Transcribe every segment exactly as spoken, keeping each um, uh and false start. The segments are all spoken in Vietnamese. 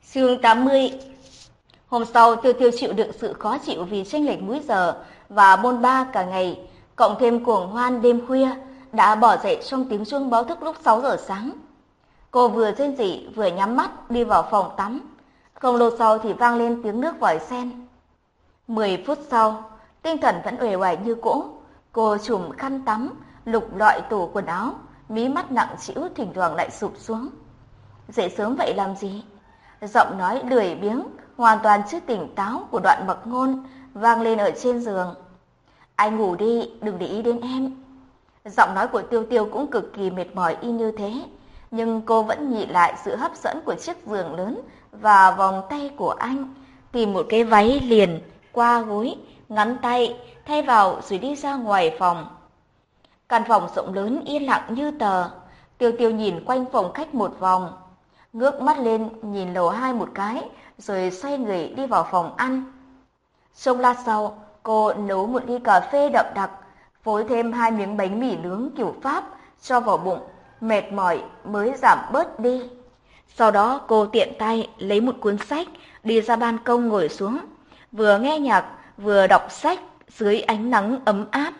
Chương tám mươi. Hôm sau, Tiêu Tiêu chịu đựng sự khó chịu vì chênh lệch múi giờ và bôn ba cả ngày, cộng thêm cuồng hoan đêm khuya, đã bỏ dậy trong tiếng chuông báo thức lúc sáu giờ sáng. Cô vừa rên rỉ vừa nhắm mắt đi vào phòng tắm. Không lâu sau thì vang lên tiếng nước vòi sen. Mười phút sau, tinh thần vẫn uể oải như cũ. Cô chùm khăn tắm, lục lọi tủ quần áo, mí mắt nặng trĩu thỉnh thoảng lại sụp xuống. Dậy sớm vậy làm gì? Giọng nói lười biếng, hoàn toàn chưa tỉnh táo của Đoạn Mặc Ngôn vang lên ở trên giường. Anh ngủ đi, đừng để ý đến em. Giọng nói của Tiêu Tiêu cũng cực kỳ mệt mỏi y như thế, nhưng cô vẫn nhịn lại sự hấp dẫn của chiếc giường lớn và vòng tay của anh, tìm một cái váy liền qua gối, ngắn tay, thay vào rồi đi ra ngoài phòng. Căn phòng rộng lớn yên lặng như tờ. Tiêu Tiêu nhìn quanh phòng khách một vòng, ngước mắt lên nhìn lầu hai một cái, rồi xoay người đi vào phòng ăn. Trong lát sau, cô nấu một ly cà phê đậm đặc, phối thêm hai miếng bánh mì nướng kiểu Pháp cho vào bụng, mệt mỏi mới giảm bớt đi. Sau đó cô tiện tay lấy một cuốn sách, đi ra ban công ngồi xuống, vừa nghe nhạc vừa đọc sách dưới ánh nắng ấm áp.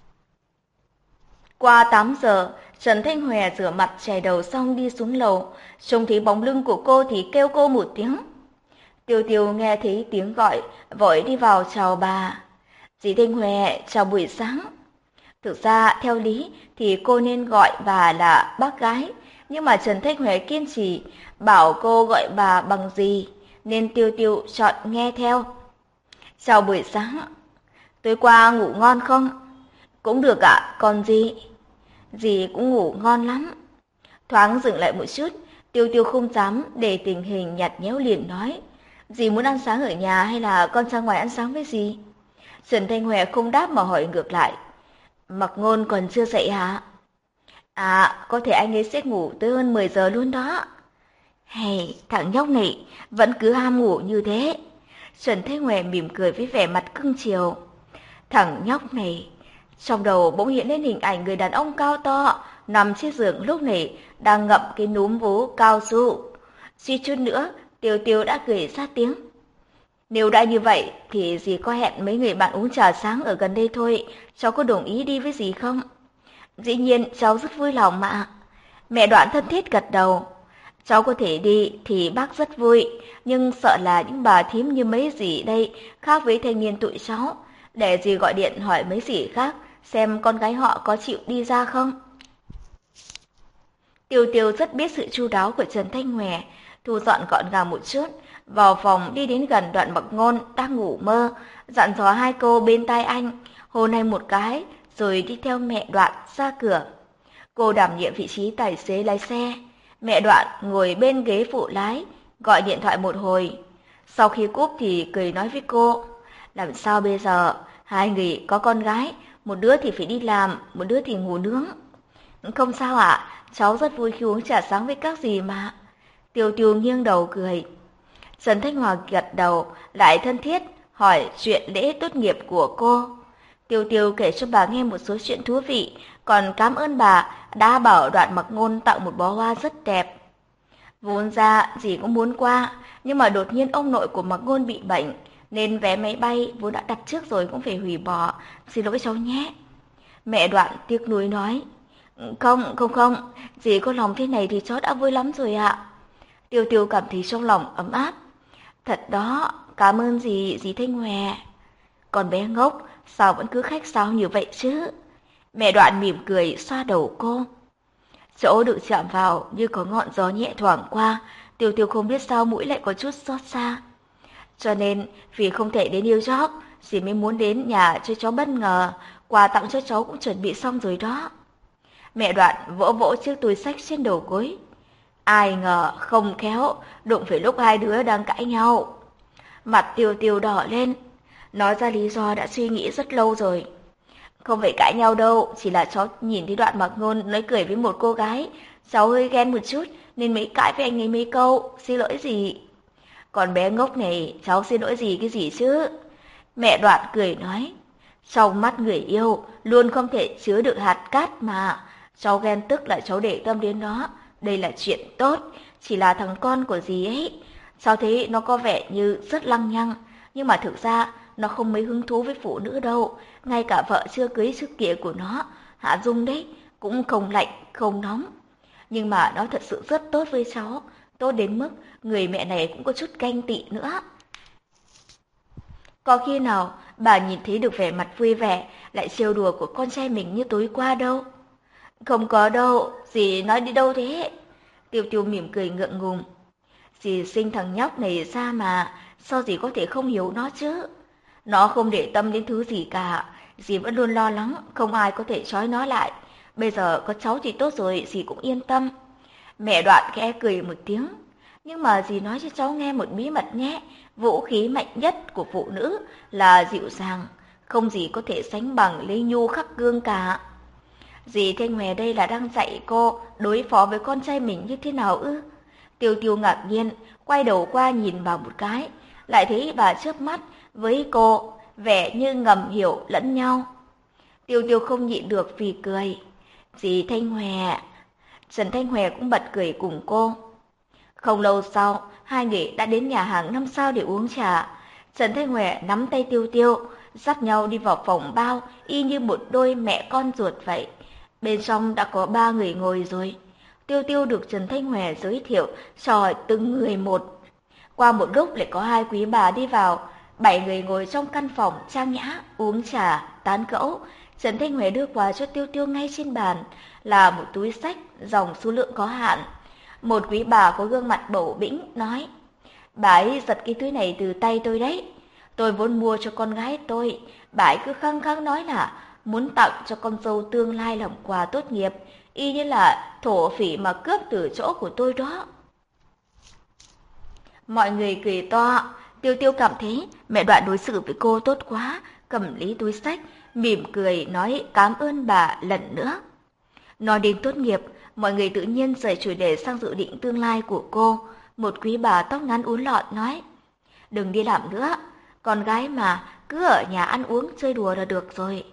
Qua tám giờ, Trần Thanh Hòe rửa mặt chải đầu xong đi xuống lầu, trông thấy bóng lưng của cô thì kêu cô một tiếng. Tiêu Tiêu nghe thấy tiếng gọi, vội đi vào chào bà. Dì Thanh Hòe, chào buổi sáng. Thực ra, theo lý thì cô nên gọi bà là bác gái, nhưng mà Trần Thanh Hòe kiên trì, bảo cô gọi bà bằng dì, nên Tiêu Tiêu chọn nghe theo. Chào buổi sáng. Tối qua ngủ ngon không? Cũng được ạ, còn gì? Dì cũng ngủ ngon lắm. Thoáng dừng lại một chút, Tiêu Tiêu không dám để tình hình nhạt nhẽo liền nói. Dì muốn ăn sáng ở nhà hay là con ra ngoài ăn sáng với dì? Trần Thanh Hòe không đáp mà hỏi ngược lại. Mặc Ngôn còn chưa dậy hả? À, có thể anh ấy sẽ ngủ tới hơn mười giờ luôn đó. Hay, thằng nhóc này vẫn cứ ham ngủ như thế. Trần Thanh Hòe mỉm cười với vẻ mặt cưng chiều. Thằng nhóc này, trong đầu bỗng hiện lên hình ảnh người đàn ông cao to nằm trên giường lúc này đang ngậm cái núm vú cao su. Suy chút nữa, Tiêu Tiêu đã cười ra tiếng. Nếu đã như vậy thì dì có hẹn mấy người bạn uống trà sáng ở gần đây thôi, cháu có đồng ý đi với dì không? Dĩ nhiên cháu rất vui lòng mà. Mẹ Đoạn thân thiết gật đầu. Cháu có thể đi thì bác rất vui, nhưng sợ là những bà thím như mấy dì đây khác với thanh niên tụi cháu. Để dì gọi điện hỏi mấy dì khác xem con gái họ có chịu đi ra không. Tiêu Tiêu rất biết sự chu đáo của Trần Thanh Hòe, thu dọn gọn gàng một chút, vào phòng đi đến gần Đoạn Mặc Ngôn đang ngủ mơ, dặn dò hai câu bên tai anh, hôn anh một cái, rồi đi theo mẹ Đoạn ra cửa. Cô đảm nhiệm vị trí tài xế lái xe, mẹ Đoạn ngồi bên ghế phụ lái, gọi điện thoại một hồi. Sau khi cúp thì cười nói với cô, làm sao bây giờ, hai người có con gái, một đứa thì phải đi làm, một đứa thì ngủ nướng. Không sao ạ, cháu rất vui khi uống trà sáng với các dì mà. Tiêu Tiêu nghiêng đầu cười. Trần Thanh Hòa gật đầu, lại thân thiết, hỏi chuyện lễ tốt nghiệp của cô. Tiêu Tiêu kể cho bà nghe một số chuyện thú vị, còn cảm ơn bà đã bảo Đoạn Mặc Ngôn tặng một bó hoa rất đẹp. Vốn ra dì cũng muốn qua, nhưng mà đột nhiên ông nội của Mặc Ngôn bị bệnh, nên vé máy bay vốn đã đặt trước rồi cũng phải hủy bỏ, xin lỗi cháu nhé. Mẹ Đoạn tiếc nuối nói, không, không không, dì có lòng thế này thì cháu đã vui lắm rồi ạ. Tiêu Tiêu cảm thấy trong lòng ấm áp. Thật đó, cảm ơn dì, dì Thanh Hòe. Con bé ngốc, sao vẫn cứ khách sáo như vậy chứ? Mẹ Đoạn mỉm cười xoa đầu cô. Chỗ được chạm vào như có ngọn gió nhẹ thoảng qua, Tiêu Tiêu không biết sao mũi lại có chút xót xa. Cho nên, vì không thể đến New York, dì mới muốn đến nhà cho cháu bất ngờ, quà tặng cho cháu cũng chuẩn bị xong rồi đó. Mẹ Đoạn vỗ vỗ chiếc túi xách trên đầu gối. Ai ngờ không khéo, đụng phải lúc hai đứa đang cãi nhau. Mặt Tiêu Tiêu đỏ lên, nói ra lý do đã suy nghĩ rất lâu rồi. Không phải cãi nhau đâu, chỉ là cháu nhìn thấy Đoạn Mặc Ngôn nói cười với một cô gái, cháu hơi ghen một chút nên mới cãi với anh ấy mấy câu, xin lỗi dì. Còn bé ngốc này, cháu xin lỗi gì cái gì chứ? Mẹ Đoạn cười nói, trong mắt người yêu luôn không thể chứa được hạt cát mà. Cháu ghen tức là cháu để tâm đến nó, đây là chuyện tốt, chỉ là thằng con của dì ấy. Sao thế nó có vẻ như rất lăng nhăng, nhưng mà thực ra nó không mấy hứng thú với phụ nữ đâu. Ngay cả vợ chưa cưới trước kia của nó, Hạ Dung đấy, cũng không lạnh, không nóng. Nhưng mà nó thật sự rất tốt với cháu, tốt đến mức người mẹ này cũng có chút ganh tị nữa. Có khi nào bà nhìn thấy được vẻ mặt vui vẻ, lại trêu đùa của con trai mình như tối qua đâu? Không có đâu, dì nói đi đâu thế? Tiêu Tiêu mỉm cười ngượng ngùng. Dì sinh thằng nhóc này ra mà, sao dì có thể không hiểu nó chứ? Nó không để tâm đến thứ gì cả, dì vẫn luôn lo lắng, không ai có thể trói nó lại. Bây giờ có cháu thì tốt rồi, dì cũng yên tâm. Mẹ Đoạn khẽ cười một tiếng. Nhưng mà dì nói cho cháu nghe một bí mật nhé, vũ khí mạnh nhất của phụ nữ là dịu dàng, không gì có thể sánh bằng Lê Nhu khắc gương cả. Dì Thanh Hòe đây là đang dạy cô đối phó với con trai mình như thế nào ư? Tiêu Tiêu ngạc nhiên, quay đầu qua nhìn vào một cái, lại thấy bà chớp mắt với cô, vẻ như ngầm hiểu lẫn nhau. Tiêu Tiêu không nhịn được vì cười. Dì Thanh Hòe. Trần Thanh Hòe cũng bật cười cùng cô. Không lâu sau, hai người đã đến nhà hàng năm sao để uống trà. Trần Thanh Hòe nắm tay Tiêu Tiêu, dắt nhau đi vào phòng bao, y như một đôi mẹ con ruột vậy. Bên trong đã có ba người ngồi rồi. Tiêu Tiêu được Trần Thanh Hòe giới thiệu cho hỏi từng người một. Qua một lúc lại có hai quý bà đi vào, bảy người ngồi trong căn phòng trang nhã, uống trà, tán gẫu. Trần Thanh Hòe đưa quà cho Tiêu Tiêu ngay trên bàn, là một túi xách, dòng số lượng có hạn. Một quý bà có gương mặt bầu bĩnh nói, bà ấy giật cái túi này từ tay tôi đấy. Tôi vốn mua cho con gái tôi, bà ấy cứ khăng khăng nói là muốn tặng cho con dâu tương lai làm quà tốt nghiệp, y như là thổ phỉ mà cướp từ chỗ của tôi đó. Mọi người cười to, Tiêu Tiêu cảm thấy mẹ Đoạn đối xử với cô tốt quá, cầm lấy túi xách, mỉm cười nói cảm ơn bà lần nữa. Nói đến tốt nghiệp, mọi người tự nhiên rời chủ đề sang dự định tương lai của cô. Một quý bà tóc ngắn uốn lọn nói, đừng đi làm nữa, con gái mà cứ ở nhà ăn uống chơi đùa là được rồi.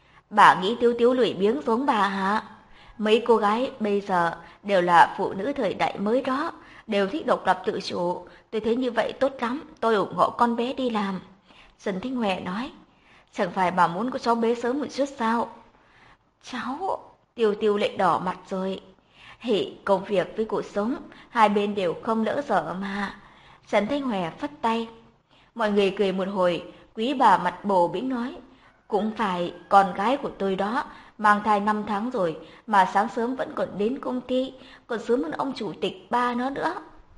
Bà nghĩ Tiêu Tiêu lười biếng giống bà hả? Mấy cô gái bây giờ đều là phụ nữ thời đại mới đó, đều thích độc lập tự chủ. Tôi thấy như vậy tốt lắm, tôi ủng hộ con bé đi làm. Trần Thanh Hòe nói, chẳng phải bà muốn có cháu bé sớm một chút sao? Cháu... Tiêu Tiêu lại đỏ mặt rồi. Hỉ, công việc với cuộc sống, hai bên đều không lỡ dở mà. Trần Thanh Hòe phất tay. Mọi người cười một hồi, quý bà mặt bồ bĩnh nói, cũng phải, con gái của tôi đó, mang thai năm tháng rồi, mà sáng sớm vẫn còn đến công ty, còn sớm hơn ông chủ tịch ba nó nữa.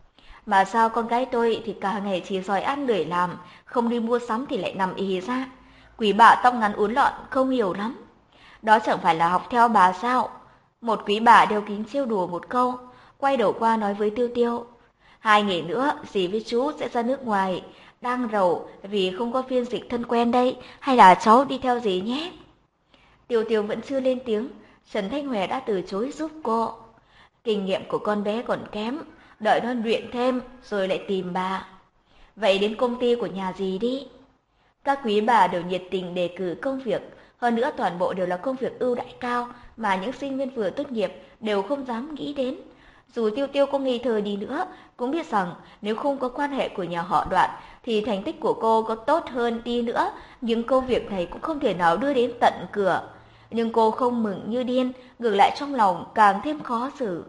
Mà sao con gái tôi thì cả ngày chỉ giỏi ăn lười làm, không đi mua sắm thì lại nằm ì ra. Quý bà tóc ngắn uốn lọn không hiểu lắm. Đó chẳng phải là học theo bà sao? Một quý bà đeo kính trêu đùa một câu, quay đầu qua nói với Tiêu Tiêu. Hai ngày nữa, dì với chú sẽ ra nước ngoài, đang rầu vì không có phiên dịch thân quen đây, hay là cháu đi theo dì nhé? Tiêu Tiêu vẫn chưa lên tiếng, Trần Thanh Hòe đã từ chối giúp cô. Kinh nghiệm của con bé còn kém, đợi nó luyện thêm rồi lại tìm bà. Vậy đến công ty của nhà dì đi. Các quý bà đều nhiệt tình đề cử công việc, hơn nữa toàn bộ đều là công việc ưu đãi cao mà những sinh viên vừa tốt nghiệp đều không dám nghĩ đến. Dù Tiêu Tiêu có nghi thơ đi nữa, cũng biết rằng nếu không có quan hệ của nhà họ Đoạn thì thành tích của cô có tốt hơn đi nữa, nhưng công việc này cũng không thể nào đưa đến tận cửa. Nhưng cô không mừng như điên, ngược lại trong lòng càng thêm khó xử.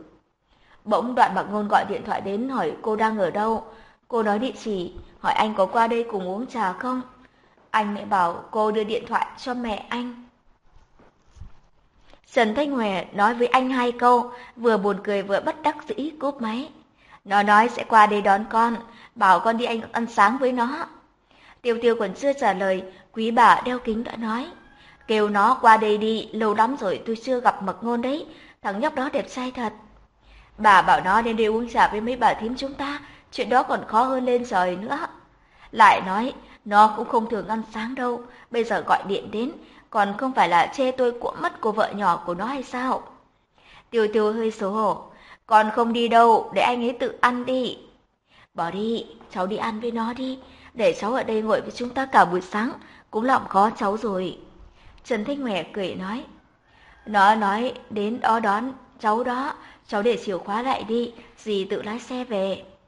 Bỗng Đoạn Mặc Ngôn gọi điện thoại đến hỏi cô đang ở đâu. Cô nói địa chỉ, hỏi anh có qua đây cùng uống trà không. Anh lại bảo cô đưa điện thoại cho mẹ anh. Trần Thanh Hòe nói với anh hai câu, vừa buồn cười vừa bất đắc dĩ cúp máy. Nó nói sẽ qua đây đón con, bảo con đi anh ăn sáng với nó. Tiêu Tiêu còn chưa trả lời, quý bà đeo kính đã nói, kêu nó qua đây đi, lâu lắm rồi tôi chưa gặp Mặc Ngôn đấy, thằng nhóc đó đẹp trai thật. Bà bảo nó đến đây uống trà với mấy bà thím chúng ta, chuyện đó còn khó hơn lên trời nữa. Lại nói, nó cũng không thường ăn sáng đâu, bây giờ gọi điện đến, còn không phải là chê tôi của mất cô vợ nhỏ của nó hay sao? Tiêu Tiêu hơi xấu hổ, con không đi đâu, để anh ấy tự ăn đi. Bỏ đi, cháu đi ăn với nó đi, để cháu ở đây ngồi với chúng ta cả buổi sáng, cũng làm khó cháu rồi. Trần Thanh Hòe cười nói, nó nói đến đó đón cháu đó, cháu để chìa khóa lại đi, dì tự lái xe về.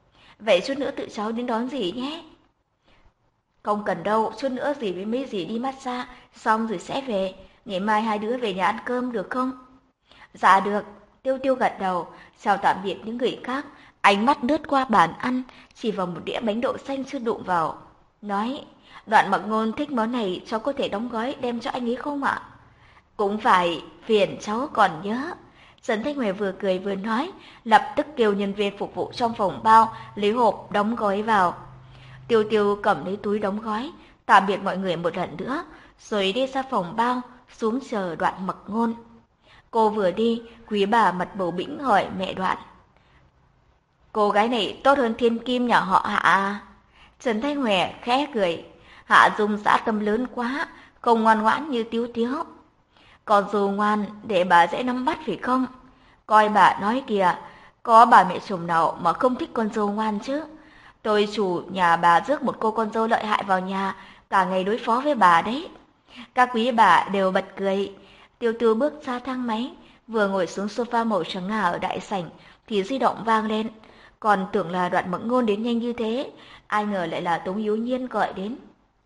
Vậy chút nữa tự cháu đến đón dì nhé. Không cần đâu, chút nữa dì với mấy dì đi massage, xong rồi sẽ về. Ngày mai hai đứa về nhà ăn cơm được không? Dạ được, Tiêu Tiêu gật đầu, chào tạm biệt những người khác, ánh mắt lướt qua bàn ăn, chỉ vào một đĩa bánh đậu xanh chưa đụng vào. Nói, Đoạn Mặc Ngôn thích món này, cháu có thể đóng gói đem cho anh ấy không ạ? Cũng phải, phiền cháu còn nhớ. Trần Thanh Huệ vừa cười vừa nói, lập tức kêu nhân viên phục vụ trong phòng bao, lấy hộp đóng gói vào. Tiêu Tiêu cầm lấy túi đóng gói, tạm biệt mọi người một lần nữa, rồi đi ra phòng bao, xuống chờ Đoạn Mặc Ngôn. Cô vừa đi, quý bà mặt bầu bĩnh hỏi mẹ Đoạn. Cô gái này tốt hơn thiên kim nhà họ Hạ. Trần Thanh Huệ khẽ cười. Hạ Dung dã tâm lớn quá, không ngoan ngoãn như Tiếu Tiếu. Còn dù ngoan để bà dễ nắm bắt phải không? Coi bà nói kìa, có bà mẹ chồng nào mà không thích con dâu ngoan chứ? Tôi chủ nhà bà rước một cô con dâu lợi hại vào nhà, cả ngày đối phó với bà đấy. Các quý bà đều bật cười. Tiêu Tiêu bước ra thang máy, vừa ngồi xuống sofa màu trắng ngà ở đại sảnh thì di động vang lên. Còn tưởng là Đoạn Mặc Ngôn đến nhanh như thế, ai ngờ lại là Tống Hiếu Nhiên gọi đến.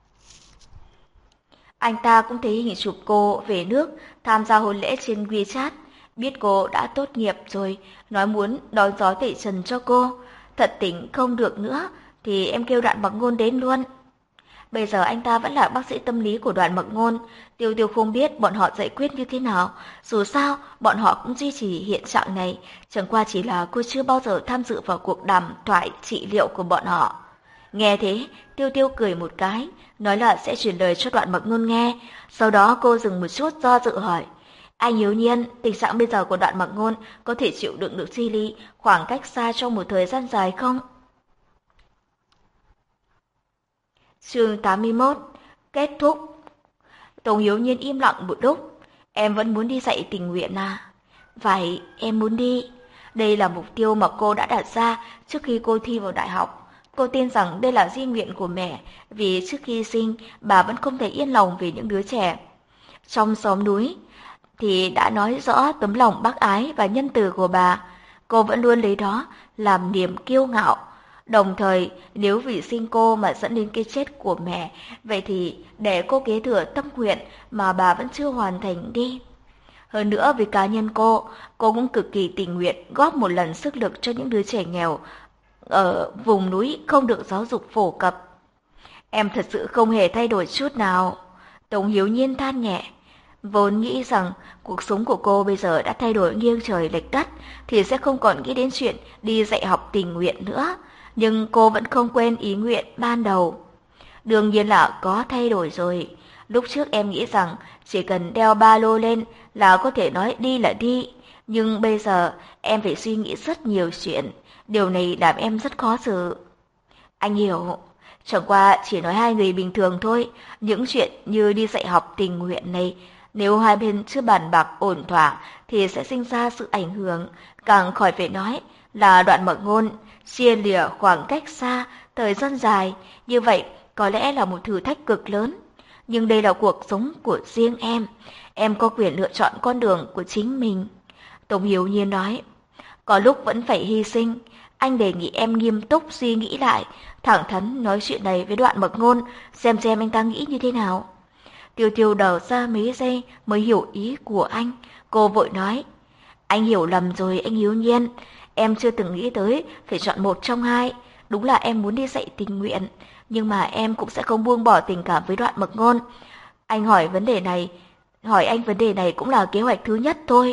Anh ta cũng thấy hình chụp cô về nước tham gia hôn lễ trên WeChat, biết cô đã tốt nghiệp rồi, nói muốn đón gió tẩy trần cho cô. Thật tình không được nữa thì em kêu Đoạn Mặc Ngôn đến luôn. Bây giờ anh ta vẫn là bác sĩ tâm lý của Đoạn Mặc Ngôn, Tiêu Tiêu không biết bọn họ giải quyết như thế nào, dù sao bọn họ cũng duy trì hiện trạng này, chẳng qua chỉ là cô chưa bao giờ tham dự vào cuộc đàm thoại trị liệu của bọn họ. Nghe thế, Tiêu Tiêu cười một cái, nói là sẽ truyền lời cho Đoạn Mặc Ngôn nghe, sau đó cô dừng một chút do dự hỏi. Anh Hiếu Nhiên, tình trạng bây giờ của Đoạn Mặc Ngôn có thể chịu đựng được suy lý khoảng cách xa trong một thời gian dài không? Chương tám mươi mốt. Kết thúc. Tống Hiếu Nhiên im lặng một lúc. Em vẫn muốn đi dạy tình nguyện à? Vậy, em muốn đi. Đây là mục tiêu mà cô đã đặt ra trước khi cô thi vào đại học. Cô tin rằng đây là di nguyện của mẹ, vì trước khi sinh, bà vẫn không thể yên lòng vì những đứa trẻ. Trong xóm núi, thì đã nói rõ tấm lòng bác ái và nhân từ của bà. Cô vẫn luôn lấy đó làm niềm kiêu ngạo. Đồng thời, nếu vì sinh cô mà dẫn đến cái chết của mẹ, vậy thì để cô kế thừa tâm nguyện mà bà vẫn chưa hoàn thành đi. Hơn nữa vì cá nhân cô, cô cũng cực kỳ tình nguyện góp một lần sức lực cho những đứa trẻ nghèo ở vùng núi không được giáo dục phổ cập. Em thật sự không hề thay đổi chút nào. Tống Hiếu Nhiên than nhẹ. Vốn nghĩ rằng cuộc sống của cô bây giờ đã thay đổi nghiêng trời lệch đất thì sẽ không còn nghĩ đến chuyện đi dạy học tình nguyện nữa. Nhưng cô vẫn không quên ý nguyện ban đầu. Đương nhiên là có thay đổi rồi. Lúc trước em nghĩ rằng chỉ cần đeo ba lô lên là có thể nói đi là đi. Nhưng bây giờ em phải suy nghĩ rất nhiều chuyện. Điều này làm em rất khó xử. Anh hiểu. Chẳng qua chỉ nói hai người bình thường thôi. Những chuyện như đi dạy học tình nguyện này, nếu hai bên chưa bàn bạc ổn thỏa thì sẽ sinh ra sự ảnh hưởng. Càng khỏi phải nói là Đoạn Mặc Ngôn chia lìa khoảng cách xa, thời gian dài, như vậy có lẽ là một thử thách cực lớn. Nhưng đây là cuộc sống của riêng em, em có quyền lựa chọn con đường của chính mình. Tống Hiếu Nhiên nói, có lúc vẫn phải hy sinh, anh đề nghị em nghiêm túc suy nghĩ lại, thẳng thắn nói chuyện này với Đoạn Mặc Ngôn, xem xem anh ta nghĩ như thế nào. Tiêu Tiêu đờ ra mấy giây mới hiểu ý của anh, cô vội nói, anh hiểu lầm rồi anh Hiếu Nhiên. Em chưa từng nghĩ tới phải chọn một trong hai. Đúng là em muốn đi dạy tình nguyện, nhưng mà em cũng sẽ không buông bỏ tình cảm với Đoạn Mặc Ngôn. Anh hỏi vấn đề này, hỏi anh vấn đề này cũng là kế hoạch thứ nhất thôi.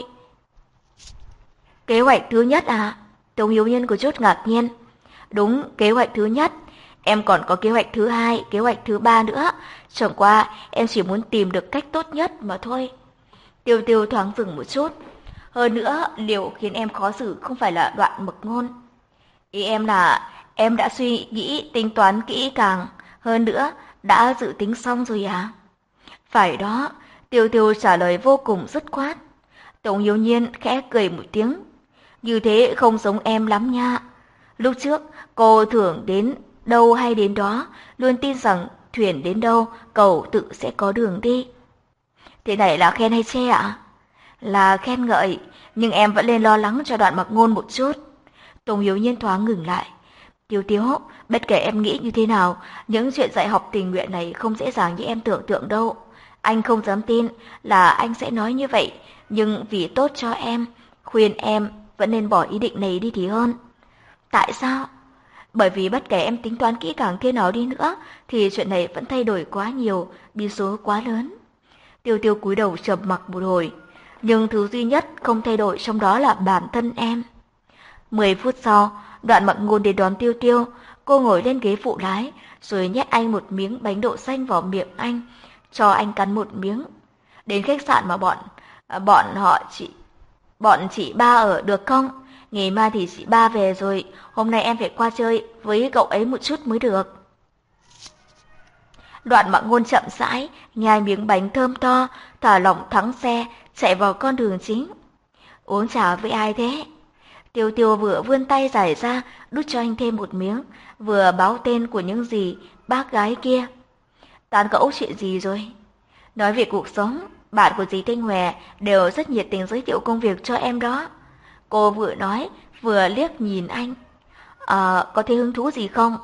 Kế hoạch thứ nhất à? Tống Hiếu Nhiên có chút ngạc nhiên. Đúng, kế hoạch thứ nhất. Em còn có kế hoạch thứ hai, kế hoạch thứ ba nữa. Chẳng qua em chỉ muốn tìm được cách tốt nhất mà thôi. Tiêu Tiêu thoáng dừng một chút. Hơn nữa, điều khiến em khó xử không phải là Đoạn Mặc Ngôn. Ý em là em đã suy nghĩ, tính toán kỹ càng. Hơn nữa, đã dự tính xong rồi à? Phải đó, Tiêu Tiêu trả lời vô cùng dứt khoát. Tống Hiếu Nhiên khẽ cười một tiếng. Như thế không giống em lắm nha. Lúc trước, cô thường đến đâu hay đến đó, luôn tin rằng thuyền đến đâu, cầu tự sẽ có đường đi. Thế này là khen hay chê ạ? Là khen ngợi, nhưng em vẫn nên lo lắng cho Đoạn Mặc Ngôn một chút. Tống Hiếu Nhiên thoáng ngừng lại. Tiêu Tiêu, bất kể em nghĩ như thế nào, những chuyện dạy học tình nguyện này không dễ dàng như em tưởng tượng đâu. Anh không dám tin là anh sẽ nói như vậy, nhưng vì tốt cho em, khuyên em vẫn nên bỏ ý định này đi thì hơn. Tại sao? Bởi vì bất kể em tính toán kỹ càng thế nào đi nữa, thì chuyện này vẫn thay đổi quá nhiều, biến số quá lớn. Tiêu Tiêu cúi đầu trầm mặc một hồi, nhưng thứ duy nhất không thay đổi trong đó là bản thân em. Mười phút sau, Đoạn Mặc Ngôn đến đón Tiêu Tiêu, cô ngồi lên ghế phụ lái, rồi nhét anh một miếng bánh đậu xanh vào miệng anh, cho anh cắn một miếng. Đến khách sạn mà bọn bọn họ chị bọn chị ba ở được không? Ngày mai thì chị ba về rồi, hôm nay em phải qua chơi với cậu ấy một chút mới được. Đoạn Mặc Ngôn chậm rãi nhai miếng bánh thơm to, thả lỏng thắng xe, chạy vào con đường chính. Uống trà với ai thế? Tiêu Tiêu vừa vươn tay giải ra, đút cho anh thêm một miếng, vừa báo tên của những gì bác gái kia. Tán gẫu chuyện gì rồi? Nói về cuộc sống, bạn của dì Thanh Hòe đều rất nhiệt tình giới thiệu công việc cho em đó. Cô vừa nói, vừa liếc nhìn anh. À, có thấy hứng thú gì không?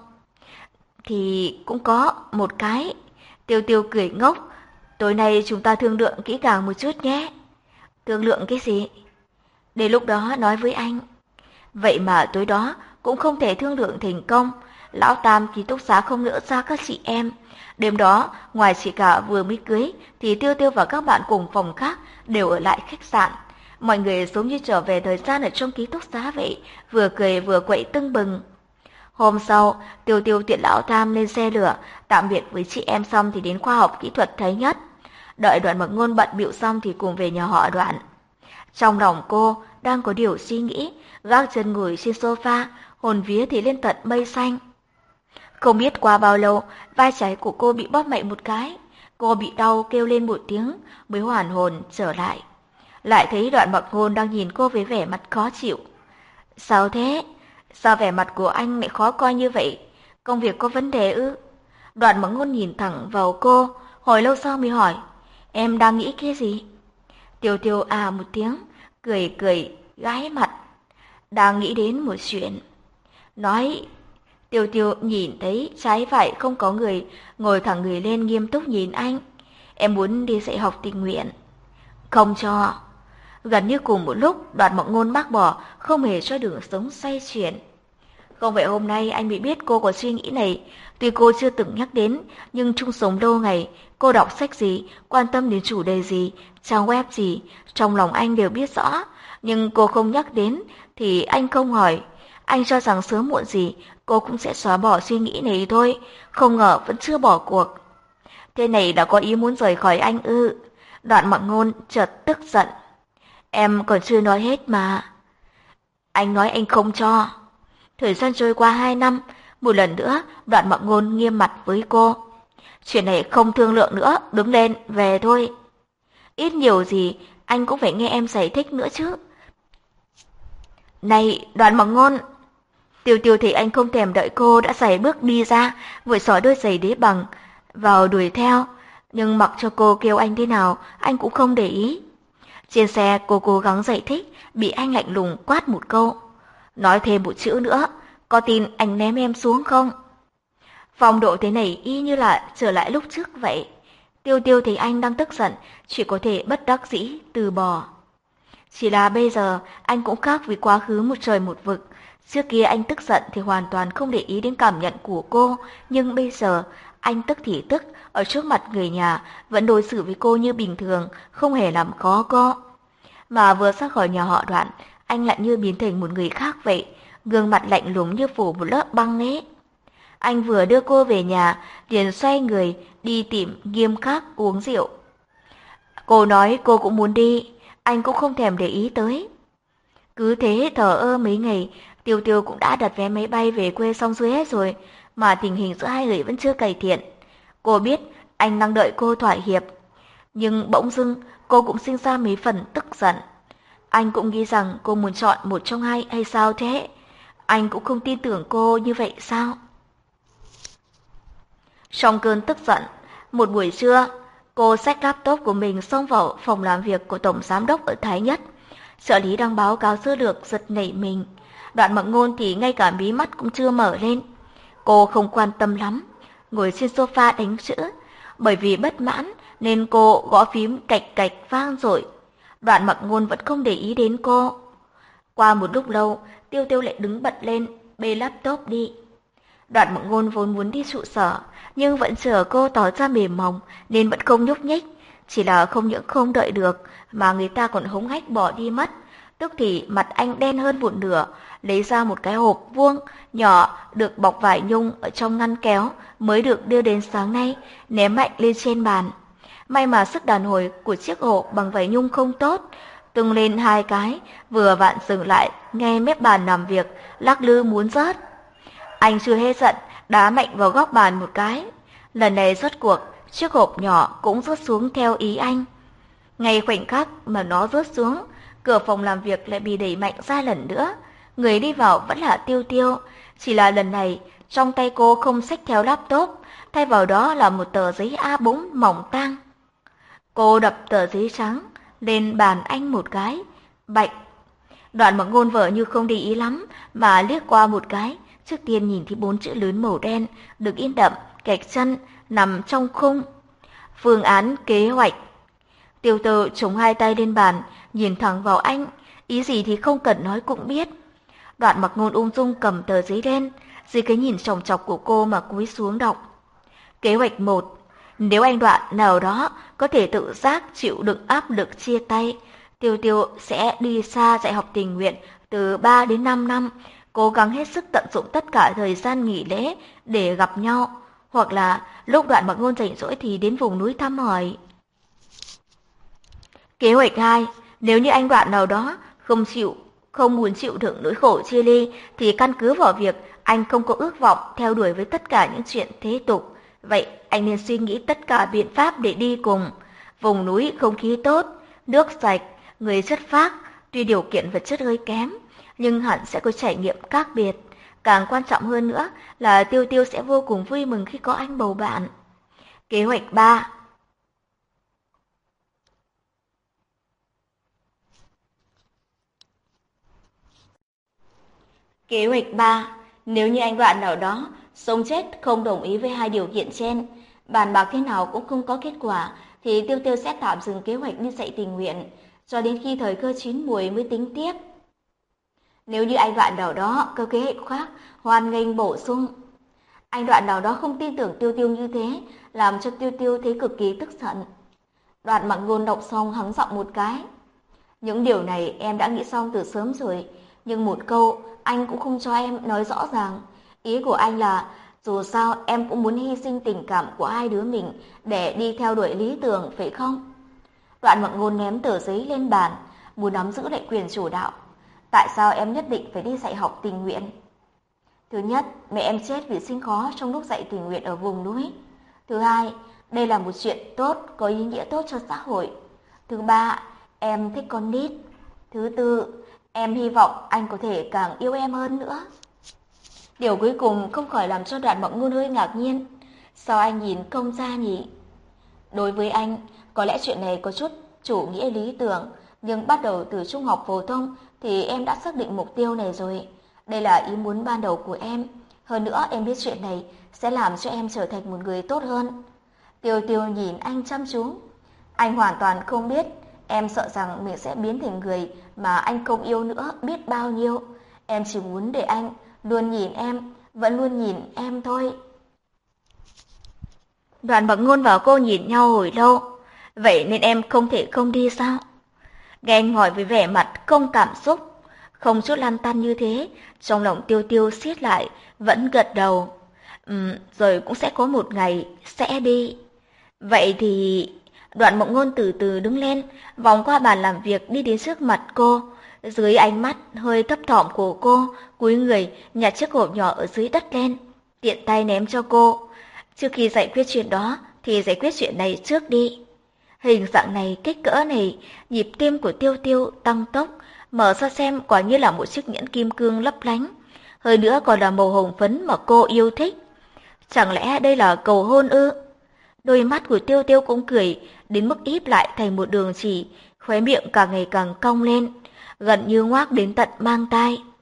Thì cũng có một cái. Tiêu Tiêu cười ngốc. Tối nay chúng ta thương lượng kỹ càng một chút nhé. Thương lượng cái gì? Để lúc đó nói với anh. Vậy mà tối đó cũng không thể thương lượng thành công. Lão Tam ký túc xá không nỡ xa các chị em. Đêm đó, ngoài chị cả vừa mới cưới, thì Tiêu Tiêu và các bạn cùng phòng khác đều ở lại khách sạn. Mọi người giống như trở về thời gian ở trong ký túc xá vậy, vừa cười vừa quậy tưng bừng. Hôm sau, Tiêu Tiêu tiện Lão Tam lên xe lửa, tạm biệt với chị em xong thì đến khoa học kỹ thuật Thái Nhất. Đợi Đoạn Mặc Ngôn bận bịu xong thì cùng về nhà họ Đoạn. Trong lòng cô đang có điều suy nghĩ, gác chân ngồi trên sofa, hồn vía thì lên tận mây xanh. Không biết qua bao lâu, vai trái của cô bị bóp mạnh một cái. Cô bị đau kêu lên một tiếng mới hoàn hồn trở lại. Lại thấy Đoạn Mặc Ngôn đang nhìn cô với vẻ mặt khó chịu. Sao thế? Sao vẻ mặt của anh lại khó coi như vậy? Công việc có vấn đề ư? Đoạn Mặc Ngôn nhìn thẳng vào cô, hồi lâu sau mới hỏi. Em đang nghĩ cái gì? Tiêu Tiêu à một tiếng, cười cười, gái mặt. Đang nghĩ đến một chuyện. Nói... Tiêu Tiêu nhìn thấy trái phải không có người, ngồi thẳng người lên nghiêm túc nhìn anh. Em muốn đi dạy học tình nguyện. Không cho. Gần như cùng một lúc, Đoạn Mặc Ngôn bác bỏ, không hề cho đường sống xoay chuyển. Không phải hôm nay anh mới biết cô có suy nghĩ này. Tuy cô chưa từng nhắc đến, nhưng chung sống lâu ngày, cô đọc sách gì, quan tâm đến chủ đề gì, trang web gì, trong lòng anh đều biết rõ. Nhưng cô không nhắc đến, thì anh không hỏi. Anh cho rằng sớm muộn gì, cô cũng sẽ xóa bỏ suy nghĩ này thôi, không ngờ vẫn chưa bỏ cuộc. Thế này đã có ý muốn rời khỏi anh ư? Đoạn Mặc Ngôn chợt tức giận. Em còn chưa nói hết mà. Anh nói anh không cho. Thời gian trôi qua hai năm, một lần nữa Đoạn Mặc Ngôn nghiêm mặt với cô. Chuyện này không thương lượng nữa, đứng lên, về thôi. Ít nhiều gì, anh cũng phải nghe em giải thích nữa chứ. Này, Đoạn Mặc Ngôn! Tiêu Tiêu thì anh không thèm đợi cô đã giày bước đi ra, vội xỏ đôi giày đế bằng, vào đuổi theo. Nhưng mặc cho cô kêu anh thế nào, anh cũng không để ý. Trên xe cô cố gắng giải thích, bị anh lạnh lùng quát một câu. Nói thêm một chữ nữa, có tin anh ném em xuống không? Phong độ thế này y như là trở lại lúc trước vậy. Tiêu Tiêu thấy anh đang tức giận, chỉ có thể bất đắc dĩ từ bỏ. Chỉ là bây giờ anh cũng khác với quá khứ một trời một vực. Trước kia anh tức giận thì hoàn toàn không để ý đến cảm nhận của cô, nhưng bây giờ anh tức thì tức, ở trước mặt người nhà vẫn đối xử với cô như bình thường, không hề làm khó cô. Mà vừa ra khỏi nhà họ Đoạn, anh lại như biến thành một người khác vậy, gương mặt lạnh lùng như phủ một lớp băng ấy. Anh vừa đưa cô về nhà, liền xoay người đi tìm Nghiêm Khắc uống rượu. Cô nói cô cũng muốn đi, anh cũng không thèm để ý tới. Cứ thế thờ ơ mấy ngày, Tiêu Tiêu cũng đã đặt vé máy bay về quê xong xuôi hết rồi, mà tình hình giữa hai người vẫn chưa cải thiện. Cô biết anh đang đợi cô thỏa hiệp, nhưng bỗng dưng cô cũng sinh ra mấy phần tức giận. Anh cũng nghĩ rằng cô muốn chọn một trong hai hay sao thế? Anh cũng không tin tưởng cô như vậy sao? Trong cơn tức giận, một buổi trưa, cô xách laptop của mình xông vào phòng làm việc của Tổng Giám đốc ở Thái Nhất. Trợ lý đang báo cáo sơ lược giật nảy mình. Đoạn Mặc Ngôn thì ngay cả mí mắt cũng chưa mở lên. Cô không quan tâm lắm, ngồi trên sofa đánh chữ. Bởi vì bất mãn nên cô gõ phím cạch cạch vang dội. Đoạn Mặc Ngôn vẫn không để ý đến cô. Qua một lúc lâu, Tiêu Tiêu lại đứng bật lên, bê laptop đi. Đoạn Mặc Ngôn vốn muốn đi trụ sở, nhưng vẫn chờ cô tỏ ra mềm mỏng nên vẫn không nhúc nhích. Chỉ là không những không đợi được mà người ta còn hống hách bỏ đi mất. Tức thì mặt anh đen hơn một nửa, lấy ra một cái hộp vuông nhỏ được bọc vải nhung ở trong ngăn kéo mới được đưa đến sáng nay, ném mạnh lên trên bàn. May mà sức đàn hồi của chiếc hộp bằng vải nhung không tốt, tung lên hai cái, vừa vặn dừng lại ngay mép bàn làm việc, lắc lư muốn rớt. Anh chưa hết giận, đá mạnh vào góc bàn một cái. Lần này rốt cuộc, chiếc hộp nhỏ cũng rớt xuống theo ý anh. Ngay khoảnh khắc mà nó rớt xuống, cửa phòng làm việc lại bị đẩy mạnh ra lần nữa. Người đi vào vẫn là Tiêu Tiêu, chỉ là lần này trong tay cô không xách theo laptop, thay vào đó là một tờ giấy a bốn mỏng tang. Cô đập tờ giấy trắng lên bàn anh một cái, bạch. Đoạn Mặc Ngôn vợ như không để ý lắm mà liếc qua một cái, trước tiên nhìn thấy bốn chữ lớn màu đen được in đậm kạch chân nằm trong khung. Phương án kế hoạch. Tiêu Tiêu chống hai tay lên bàn, nhìn thẳng vào anh, ý gì thì không cần nói cũng biết. Đoạn Mặc Ngôn ung dung cầm tờ giấy lên, dưới cái nhìn chòng chọc của cô mà cúi xuống đọc. Kế hoạch một. Nếu anh Đoạn nào đó có thể tự giác chịu đựng áp lực chia tay, Tiêu Tiêu sẽ đi xa dạy học tình nguyện từ ba đến năm năm, cố gắng hết sức tận dụng tất cả thời gian nghỉ lễ để gặp nhau, hoặc là lúc Đoạn Mặc Ngôn rảnh rỗi thì đến vùng núi thăm hỏi. Kế hoạch hai. Nếu như anh Đoạn nào đó không chịu, không muốn chịu đựng nỗi khổ chia ly, thì căn cứ vào việc anh không có ước vọng theo đuổi với tất cả những chuyện thế tục, vậy anh nên suy nghĩ tất cả biện pháp để đi cùng. Vùng núi không khí tốt, nước sạch, người chất phác, tuy điều kiện vật chất hơi kém, nhưng hẳn sẽ có trải nghiệm khác biệt. Càng quan trọng hơn nữa là Tiêu Tiêu sẽ vô cùng vui mừng khi có anh bầu bạn. Kế hoạch ba. Kế hoạch ba. Nếu như anh Đoạn nào đó sống chết không đồng ý với hai điều kiện trên, bàn bạc thế nào cũng không có kết quả, thì Tiêu Tiêu sẽ tạm dừng kế hoạch đi dạy tình nguyện, cho đến khi thời cơ chín muồi mới tính tiếp. Nếu như anh Đoạn nào đó có kế hoạch khác, hoan nghênh bổ sung. Anh Đoạn nào đó không tin tưởng Tiêu Tiêu như thế, làm cho Tiêu Tiêu thấy cực kỳ tức giận. Đoạn Mặc Ngôn đọc xong hắng giọng một cái. Những điều này em đã nghĩ xong từ sớm rồi, nhưng một câu anh cũng không cho em nói rõ ràng. Ý của anh là dù sao em cũng muốn hy sinh tình cảm của hai đứa mình để đi theo đuổi lý tưởng, phải không? Đoạn Mặc Ngôn ném tờ giấy lên bàn, muốn nắm giữ lại quyền chủ đạo. Tại sao em nhất định phải đi dạy học tình nguyện? Thứ nhất, mẹ em chết vì sinh khó trong lúc dạy tình nguyện ở vùng núi. Thứ hai, đây là một chuyện tốt, có ý nghĩa tốt cho xã hội. Thứ ba, em thích con nít. Thứ tư, em hy vọng anh có thể càng yêu em hơn nữa. Điều cuối cùng không khỏi làm cho Đoạn Mặc Ngôn hơi ngạc nhiên. Sao anh nhìn không ra nhỉ? Đối với anh, có lẽ chuyện này có chút chủ nghĩa lý tưởng, nhưng bắt đầu từ trung học phổ thông thì em đã xác định mục tiêu này rồi. Đây là ý muốn ban đầu của em. Hơn nữa em biết chuyện này sẽ làm cho em trở thành một người tốt hơn. Tiêu Tiêu nhìn anh chăm chú. Anh hoàn toàn không biết em sợ rằng mình sẽ biến thành người mà anh không yêu nữa biết bao nhiêu. Em chỉ muốn để anh luôn nhìn em, vẫn luôn nhìn em thôi. Đoạn Mặc Ngôn và cô nhìn nhau hồi lâu. Vậy nên em không thể không đi sao? Nghe anh hỏi với vẻ mặt không cảm xúc, không chút lăn tăn như thế, trong lòng Tiêu Tiêu siết lại, vẫn gật đầu. Ừm, rồi cũng sẽ có một ngày sẽ đi. Vậy thì... Đoạn Mặc Ngôn từ từ đứng lên, vòng qua bàn làm việc đi đến trước mặt cô. Dưới ánh mắt hơi thấp thỏm của cô, cúi người nhặt chiếc hộp nhỏ ở dưới đất lên, tiện tay ném cho cô. Trước khi giải quyết chuyện đó thì giải quyết chuyện này trước đi. Hình dạng này, kích cỡ này, nhịp tim của Tiêu Tiêu tăng tốc, mở ra xem quả như là một chiếc nhẫn kim cương lấp lánh. Hơn nữa còn là màu hồng phấn mà cô yêu thích. Chẳng lẽ đây là cầu hôn ư? Đôi mắt của Tiêu Tiêu cũng cười, đến mức híp lại thành một đường chỉ, khóe miệng càng ngày càng cong lên, gần như ngoác đến tận mang tai.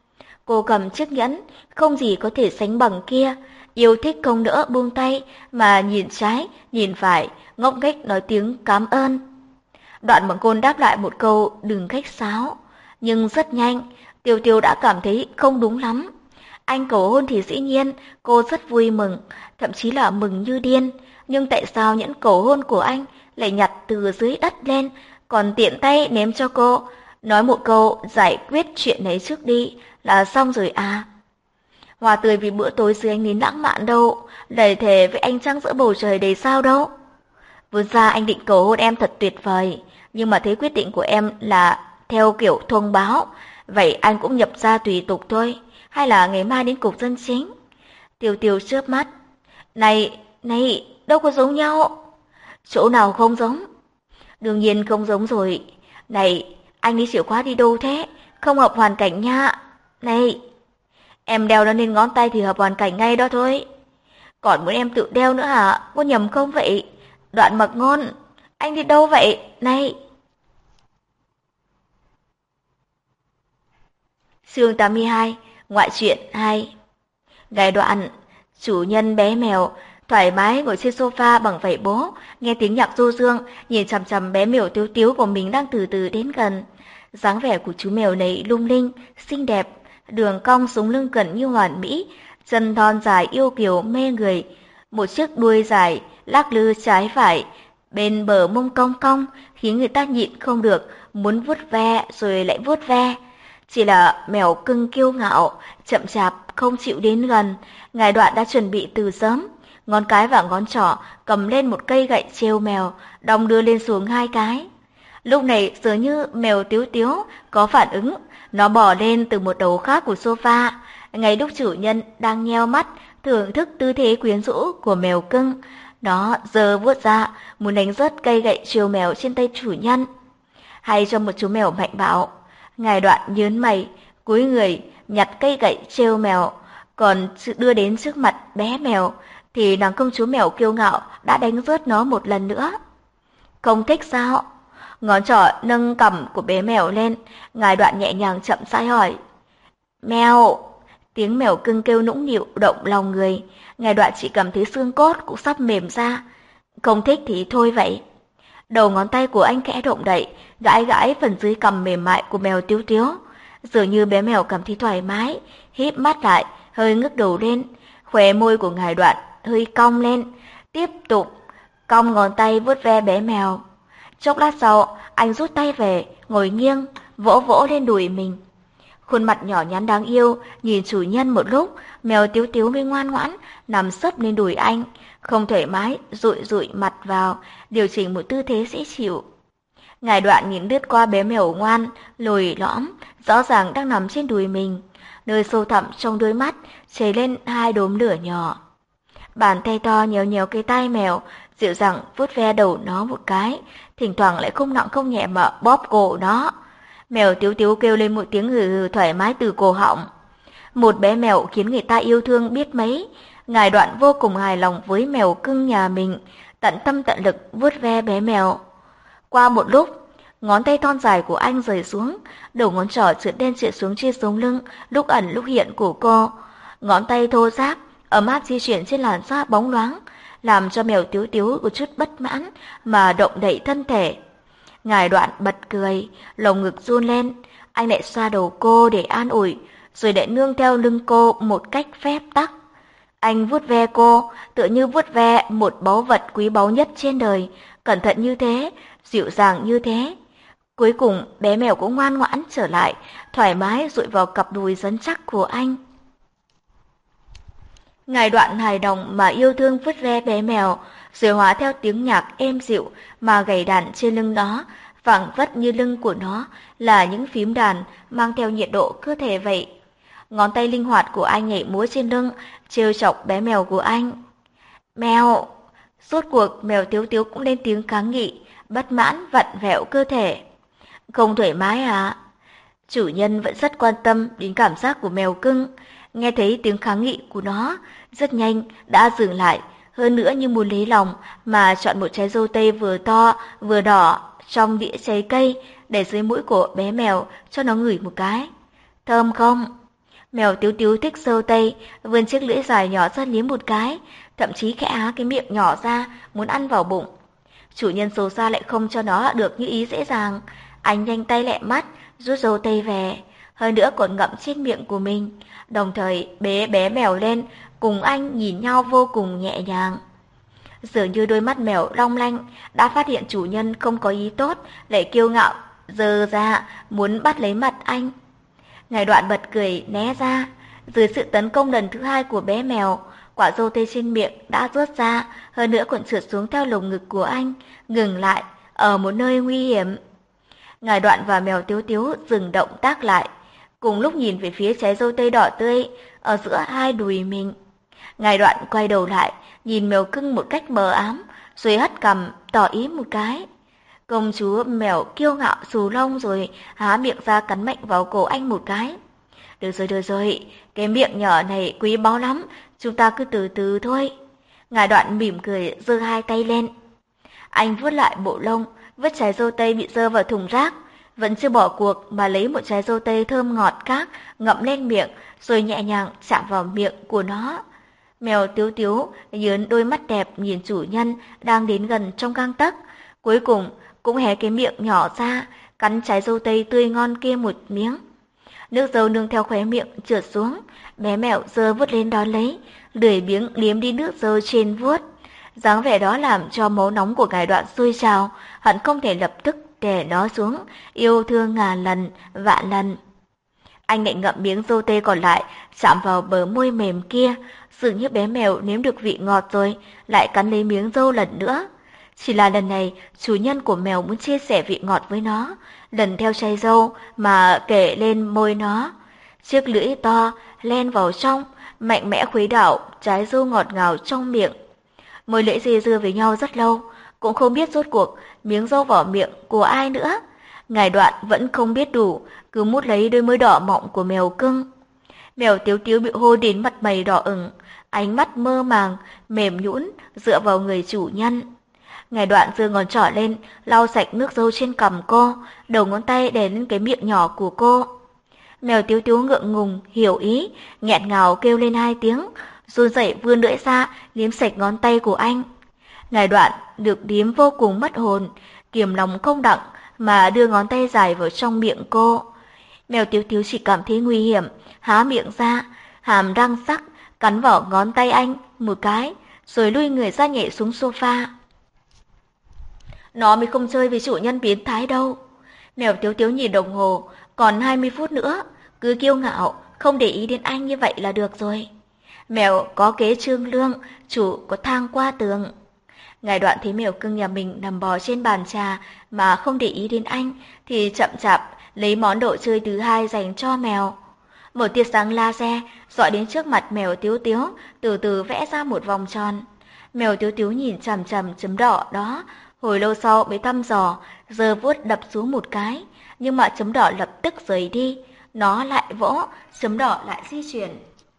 Cô cầm chiếc nhẫn, không gì có thể sánh bằng kia, yêu thích không nỡ buông tay mà nhìn trái, nhìn phải, ngốc nghếch nói tiếng cảm ơn. Đoạn Bằng Côn đáp lại một câu đừng khách sáo, nhưng rất nhanh, Tiêu Tiêu đã cảm thấy không đúng lắm. Anh cầu hôn thì dĩ nhiên, cô rất vui mừng, thậm chí là mừng như điên, nhưng tại sao nhẫn cầu hôn của anh lại nhặt từ dưới đất lên, còn tiện tay ném cho cô, nói một câu giải quyết chuyện này trước đi là xong rồi à? Hòa tươi vì bữa tối dưới ánh nến lãng mạn đâu, lời thề với anh trăng giữa bầu trời đầy sao đâu. Vốn ra anh định cầu hôn em thật tuyệt vời, nhưng mà thấy quyết định của em là theo kiểu thông báo, vậy anh cũng nhập ra tùy tục thôi, hay là ngày mai đến cục dân chính. Tiêu Tiêu chớp mắt. Này, này, đâu có giống nhau. Chỗ nào không giống? Đương nhiên không giống rồi. Này, anh đi chịu khóa đi đâu thế? Không hợp hoàn cảnh nha. Này, em đeo nó lên ngón tay thì hợp hoàn cảnh ngay đó thôi. Còn muốn em tự đeo nữa hả? Có nhầm không vậy? Đoạn Mặc Ngôn, anh đi đâu vậy? Này. Chương tám mươi hai, ngoại truyện hai. Ngày Đoạn, chủ nhân bé mèo thoải mái ngồi trên sofa bằng vảy bố, nghe tiếng nhạc du dương, nhìn chằm chằm bé mèo tiếu tiếu của mình đang từ từ đến gần. Dáng vẻ của chú mèo này lung linh, xinh đẹp, đường cong sống lưng gần như hoàn mỹ, chân thon dài yêu kiều mê người, một chiếc đuôi dài lắc lư trái phải, bên bờ mông cong cong khiến người ta nhịn không được muốn vuốt ve rồi lại vuốt ve. Chỉ là mèo cưng kiêu ngạo, chậm chạp không chịu đến gần. Ngài Đoạn đã chuẩn bị từ sớm, ngón cái và ngón trỏ cầm lên một cây gậy trêu mèo, đong đưa lên xuống hai cái. Lúc này dường như mèo Tiếu Tiếu có phản ứng, nó bò lên từ một đầu khác của sofa. Ngay lúc chủ nhân đang nheo mắt thưởng thức tư thế quyến rũ của mèo cưng, nó giơ vuốt ra muốn đánh rớt cây gậy trêu mèo trên tay chủ nhân. Hay cho một chú mèo mạnh bạo. Ngài Đoạn nhớn mày, cúi người nhặt cây gậy trêu mèo, còn đưa đến trước mặt bé mèo thì nàng công chúa mèo kiêu ngạo đã đánh rớt nó một lần nữa. Không thích sao? Ngón trỏ nâng cằm của bé mèo lên, Ngài Đoạn nhẹ nhàng chậm rãi hỏi. Mèo! Tiếng mèo cưng kêu nũng nịu động lòng người, Ngài Đoạn chỉ cảm thấy xương cốt cũng sắp mềm ra. Không thích thì thôi vậy. Đầu ngón tay của anh khẽ động đậy, gãi gãi phần dưới cằm mềm mại của mèo Tiếu Tiếu. Dường như bé mèo cảm thấy thoải mái, híp mắt lại, hơi ngước đầu lên, khóe môi của Ngài Đoạn hơi cong lên, tiếp tục cong ngón tay vuốt ve bé mèo. Chốc lát sau, anh rút tay về, ngồi nghiêng, vỗ vỗ lên đùi mình. Khuôn mặt nhỏ nhắn đáng yêu, nhìn chủ nhân một lúc, mèo Tiếu Tiếu mới ngoan ngoãn nằm sấp lên đùi anh, không thoải mái, dụi dụi mặt vào, điều chỉnh một tư thế dễ chịu. Ngài Đoạn nhìn lướt qua bé mèo ngoan, lồi lõm, rõ ràng đang nằm trên đùi mình. Nơi sâu thẳm trong đôi mắt chảy lên hai đốm lửa nhỏ. Bàn tay to nhéo nhéo cái tai mèo, dịu dàng vuốt ve đầu nó một cái, thỉnh thoảng lại không nặng không nhẹ mà bóp cổ nó. Mèo Tiếu Tiếu kêu lên một tiếng hừ hừ thoải mái từ cổ họng. Một bé mèo khiến người ta yêu thương biết mấy. Ngài Đoạn vô cùng hài lòng với mèo cưng nhà mình, tận tâm tận lực vuốt ve bé mèo. Qua một lúc, ngón tay thon dài của anh rời xuống, đầu ngón trỏ trượt đen trượt xuống trên sống lưng, lúc ẩn lúc hiện của cô. Ngón tay thô ráp, ấm áp di chuyển trên làn da bóng loáng, làm cho mèo Tiếu Tiếu có chút bất mãn mà động đậy thân thể. Ngài Đoạn bật cười, lồng ngực run lên, anh lại xoa đầu cô để an ủi, rồi lại nương theo lưng cô một cách phép tắc. Anh vuốt ve cô, tựa như vuốt ve một báu vật quý báu nhất trên đời, cẩn thận như thế, dịu dàng như thế. Cuối cùng bé mèo cũng ngoan ngoãn trở lại, thoải mái dụi vào cặp đùi rắn chắc của anh. Ngài Đoạn hài lòng mà yêu thương vuốt ve bé mèo, rồi hóa theo tiếng nhạc êm dịu mà gảy đàn trên lưng nó, phảng phất như lưng của nó là những phím đàn mang theo nhiệt độ cơ thể vậy. Ngón tay linh hoạt của anh nhảy múa trên lưng, trêu chọc bé mèo của anh. Mèo! Rốt cuộc mèo Tiếu Tiếu cũng lên tiếng kháng nghị, bất mãn vặn vẹo cơ thể. Không thoải mái à? Chủ nhân vẫn rất quan tâm đến cảm giác của mèo cưng. Nghe thấy tiếng kháng nghị của nó, rất nhanh đã dừng lại, hơn nữa như muốn lấy lòng mà chọn một trái dâu tây vừa to vừa đỏ trong đĩa trái cây để dưới mũi của bé mèo cho nó ngửi một cái. Thơm không? Mèo Tiếu Tiếu thích dâu tây, vươn chiếc lưỡi dài nhỏ ra liếm một cái, thậm chí khẽ há cái miệng nhỏ ra, muốn ăn vào bụng. Chủ nhân xấu xa lại không cho nó được như ý dễ dàng. Anh nhanh tay lẹ mắt, rút dâu tây về, hơn nữa còn ngậm trên miệng của mình, đồng thời bế bé mèo lên, cùng anh nhìn nhau vô cùng nhẹ nhàng. Dường như đôi mắt mèo long lanh đã phát hiện chủ nhân không có ý tốt, lại kiêu ngạo giơ ra muốn bắt lấy mặt anh. Ngài Đoạn bật cười né ra. Dưới sự tấn công lần thứ hai của bé mèo, quả dâu tây trên miệng đã rớt ra, hơn nữa còn trượt xuống theo lồng ngực của anh, ngừng lại ở một nơi nguy hiểm. Ngài Đoạn và mèo Tiếu Tiếu dừng động tác lại, cùng lúc nhìn về phía trái dâu tây đỏ tươi ở giữa hai đùi mình. Ngài Đoạn quay đầu lại, nhìn mèo cưng một cách mờ ám, rồi hất cằm tỏ ý một cái. Công chúa mèo kiêu ngạo xù lông rồi há miệng ra cắn mạnh vào cổ anh một cái. Được rồi, được rồi, cái miệng nhỏ này quý báu lắm, chúng ta cứ từ từ thôi. Ngài Đoạn mỉm cười giơ hai tay lên. Anh vuốt lại bộ lông, vứt trái dâu tây bị rơi vào thùng rác, vẫn chưa bỏ cuộc mà lấy một trái dâu tây thơm ngọt khác ngậm lên miệng, rồi nhẹ nhàng chạm vào miệng của nó. Mèo Tiếu Tiếu nhớn đôi mắt đẹp nhìn chủ nhân đang đến gần trong gang tấc, cuối cùng cũng hé cái miệng nhỏ ra, cắn trái dâu tây tươi ngon kia một miếng. Nước dâu nương theo khóe miệng trượt xuống, bé mèo giơ vuốt lên đón lấy, lười biếng liếm đi nước dâu trên vuốt. Dáng vẻ đó làm cho máu nóng của Ngài Đoạn sôi trào, hận không thể lập tức đè nó xuống, yêu thương ngàn lần, vạn lần. Anh lại ngậm miếng dâu tây còn lại, chạm vào bờ môi mềm kia, dường như bé mèo nếm được vị ngọt rồi, lại cắn lấy miếng dâu lần nữa. Chỉ là lần này, chủ nhân của mèo muốn chia sẻ vị ngọt với nó, lần theo chai dâu mà kể lên môi nó. Chiếc lưỡi to len vào trong, mạnh mẽ khuấy đảo trái dâu ngọt ngào trong miệng. Môi lưỡi dây dưa với nhau rất lâu, cũng không biết rốt cuộc miếng dâu vào miệng của ai nữa. Ngài Đoạn vẫn không biết đủ, cứ mút lấy đôi môi đỏ mọng của mèo cưng. Mèo Tiếu Tiếu bị hôn đến mặt mày đỏ ửng, ánh mắt mơ màng, mềm nhũn dựa vào người chủ nhân. Ngài Đoạn giơ ngón trỏ lên, lau sạch nước dâu trên cằm cô, đầu ngón tay đè lên cái miệng nhỏ của cô. Mèo Tiếu Tiếu ngượng ngùng, hiểu ý, nghẹn ngào kêu lên hai tiếng, run rẩy vươn lưỡi ra, liếm sạch ngón tay của anh. Ngài Đoạn được liếm vô cùng mất hồn, kiềm lòng không đặng mà đưa ngón tay dài vào trong miệng cô. Mèo Tiếu Tiếu chỉ cảm thấy nguy hiểm, há miệng ra, hàm răng sắc cắn vào ngón tay anh một cái, rồi lui người ra nhảy xuống sofa. Nó mới không chơi với chủ nhân biến thái đâu. Mèo Tiếu Tiếu nhìn đồng hồ, còn hai mươi phút nữa, cứ kiêu ngạo, không để ý đến anh như vậy là được rồi. Mèo có kế trương lương, chủ có thang qua tường. Ngài Đoạn thấy mèo cưng nhà mình nằm bò trên bàn trà mà không để ý đến anh, thì chậm chạp lấy món đồ chơi thứ hai dành cho mèo. Một tia sáng laser dọi đến trước mặt mèo Tiếu Tiếu, từ từ vẽ ra một vòng tròn. Mèo Tiếu Tiếu nhìn chằm chằm chấm đỏ đó, hồi lâu sau mới thăm dò, giơ vuốt đập xuống một cái, nhưng mà chấm đỏ lập tức rời đi, nó lại vỗ, chấm đỏ lại di chuyển.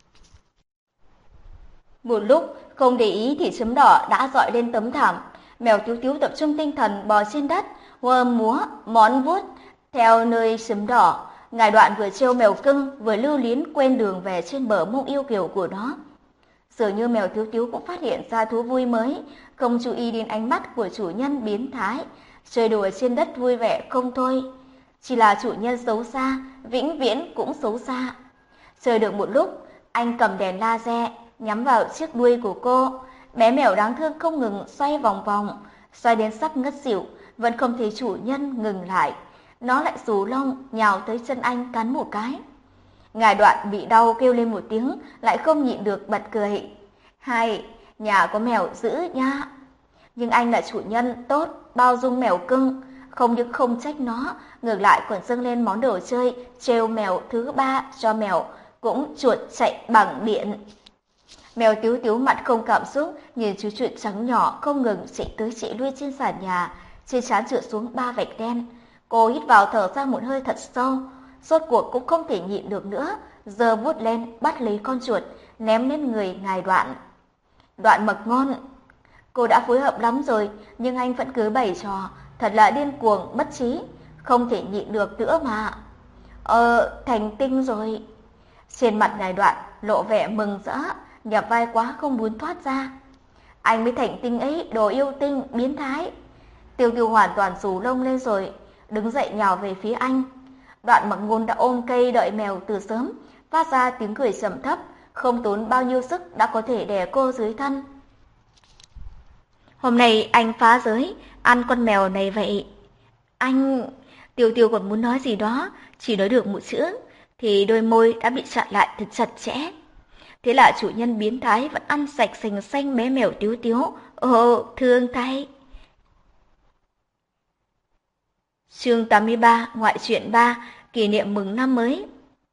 Một lúc không để ý thì chấm đỏ đã dọi lên tấm thảm. Mèo Tiếu Tiếu tập trung tinh thần bò trên đất, vừa múa món vuốt theo nơi chấm đỏ. Ngài Đoạn vừa trêu mèo cưng vừa lưu luyến quên đường về trên bờ mông yêu kiều của nó. Dường như mèo Tiếu Tiếu cũng phát hiện ra thú vui mới, không chú ý đến ánh mắt của chủ nhân biến thái, chơi đùa trên đất vui vẻ không thôi. Chỉ là chủ nhân xấu xa, vĩnh viễn cũng xấu xa. Chơi được một lúc, anh cầm đèn laser nhắm vào chiếc đuôi của cô. Bé mèo đáng thương không ngừng xoay vòng vòng, xoay đến sắp ngất xỉu, vẫn không thấy chủ nhân ngừng lại. Nó lại xù lông nhào tới chân anh cắn một cái. Ngài Đoạn bị đau kêu lên một tiếng, lại không nhịn được bật cười. Hay, nhà có mèo dữ nha. Nhưng anh là chủ nhân tốt, bao dung mèo cưng, không những không trách nó, ngược lại còn dâng lên món đồ chơi trêu mèo thứ ba cho mèo, cũng chuột chạy bằng điện. Mèo Tiếu Tiếu mặt không cảm xúc, nhìn chú chuột trắng nhỏ không ngừng chạy tới chạy lui trên sàn nhà, trên trán trượt xuống ba vạch đen. Cô hít vào thở ra một hơi thật sâu, rốt cuộc cũng không thể nhịn được nữa, giơ vuốt lên bắt lấy con chuột, ném lên người Ngài Đoạn. Đoạn Mật Ngôn, cô đã phối hợp lắm rồi, nhưng anh vẫn cứ bày trò, thật là điên cuồng mất trí, không thể nhịn được nữa mà. Ờ, thành tinh rồi. Trên mặt ngài Đoạn lộ vẻ mừng rỡ, nhập vai quá không muốn thoát ra. Anh mới thành tinh ấy, đồ yêu tinh, biến thái. Tiêu Tiêu hoàn toàn xù lông lên rồi, đứng dậy nhào về phía anh. Đoạn Mặc Ngôn đã ôm cây đợi mèo từ sớm, phát ra tiếng cười trầm thấp, không tốn bao nhiêu sức đã có thể đè cô dưới thân. Hôm nay anh phá giới, ăn con mèo này vậy. Anh... Tiêu Tiêu còn muốn nói gì đó, chỉ nói được một chữ, thì đôi môi đã bị chặn lại thật chặt chẽ. Thế là chủ nhân biến thái vẫn ăn sạch sành xanh bé mèo Tiếu Tiếu. Ồ, thương thay. Chương tám mươi ba, ngoại truyện ba, kỷ niệm mừng năm mới.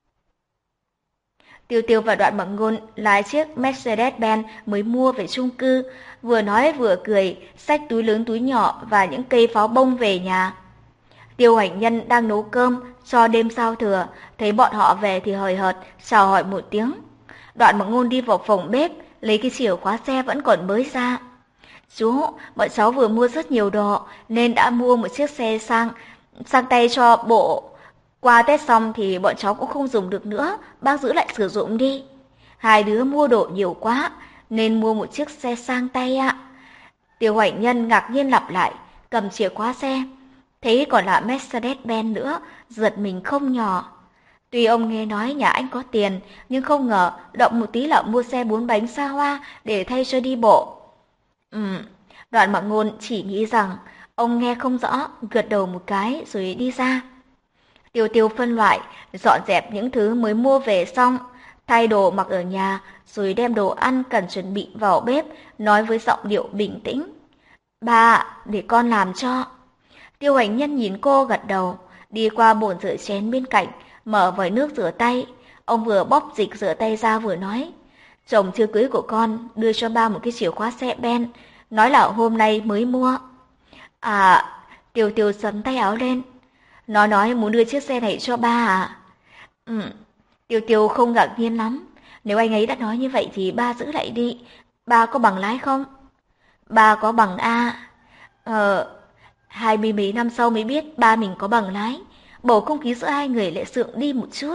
Tiêu Tiêu và Đoạn Mặc Ngôn lái chiếc Mercedes-Benz mới mua về chung cư, vừa nói vừa cười, xách túi lớn túi nhỏ và những cây pháo bông về nhà. Tiêu Hoành Nhân đang nấu cơm cho đêm giao thừa, thấy bọn họ về thì hời hợt chào hỏi một tiếng. Đoạn Mặc Ngôn đi vào phòng bếp, lấy cái chìa khóa xe vẫn còn mới ra. Chú, bọn cháu vừa mua rất nhiều đồ nên đã mua một chiếc xe sang sang tay cho bộ. Qua Tết xong thì bọn cháu cũng không dùng được nữa, bác giữ lại sử dụng đi. Hai đứa mua đồ nhiều quá nên mua một chiếc xe sang tay ạ. Tiêu Hoành Nhân ngạc nhiên lặp lại, cầm chìa khóa xe, thấy còn là Mercedes-Benz nữa, giật mình không nhỏ. Tuy ông nghe nói nhà anh có tiền, nhưng không ngờ động một tí là mua xe bốn bánh xa hoa để thay cho đi bộ. Ừm, Đoạn Mặc Ngôn chỉ nghĩ rằng ông nghe không rõ, gật đầu một cái rồi đi ra. Tiêu Tiêu phân loại, dọn dẹp những thứ mới mua về xong, thay đồ mặc ở nhà, rồi đem đồ ăn cần chuẩn bị vào bếp, nói với giọng điệu bình tĩnh. Ba, để con làm cho. Tiêu Hoành Nhân nhìn cô gật đầu, đi qua bồn rửa chén bên cạnh, mở vòi nước rửa tay. Ông vừa bóp dịch rửa tay ra vừa nói, chồng chưa cưới của con đưa cho ba một cái chìa khóa xe Ben, nói là hôm nay mới mua. À, Tiêu Tiêu sắn tay áo lên. Nó nói muốn đưa chiếc xe này cho ba à? Ừ, Tiêu Tiêu không ngạc nhiên lắm. Nếu anh ấy đã nói như vậy thì ba giữ lại đi. Ba có bằng lái không? Ba có bằng A. Ờ, hai mươi mấy năm sau mới biết ba mình có bằng lái. Bầu không khí giữa hai người lại sượng đi một chút.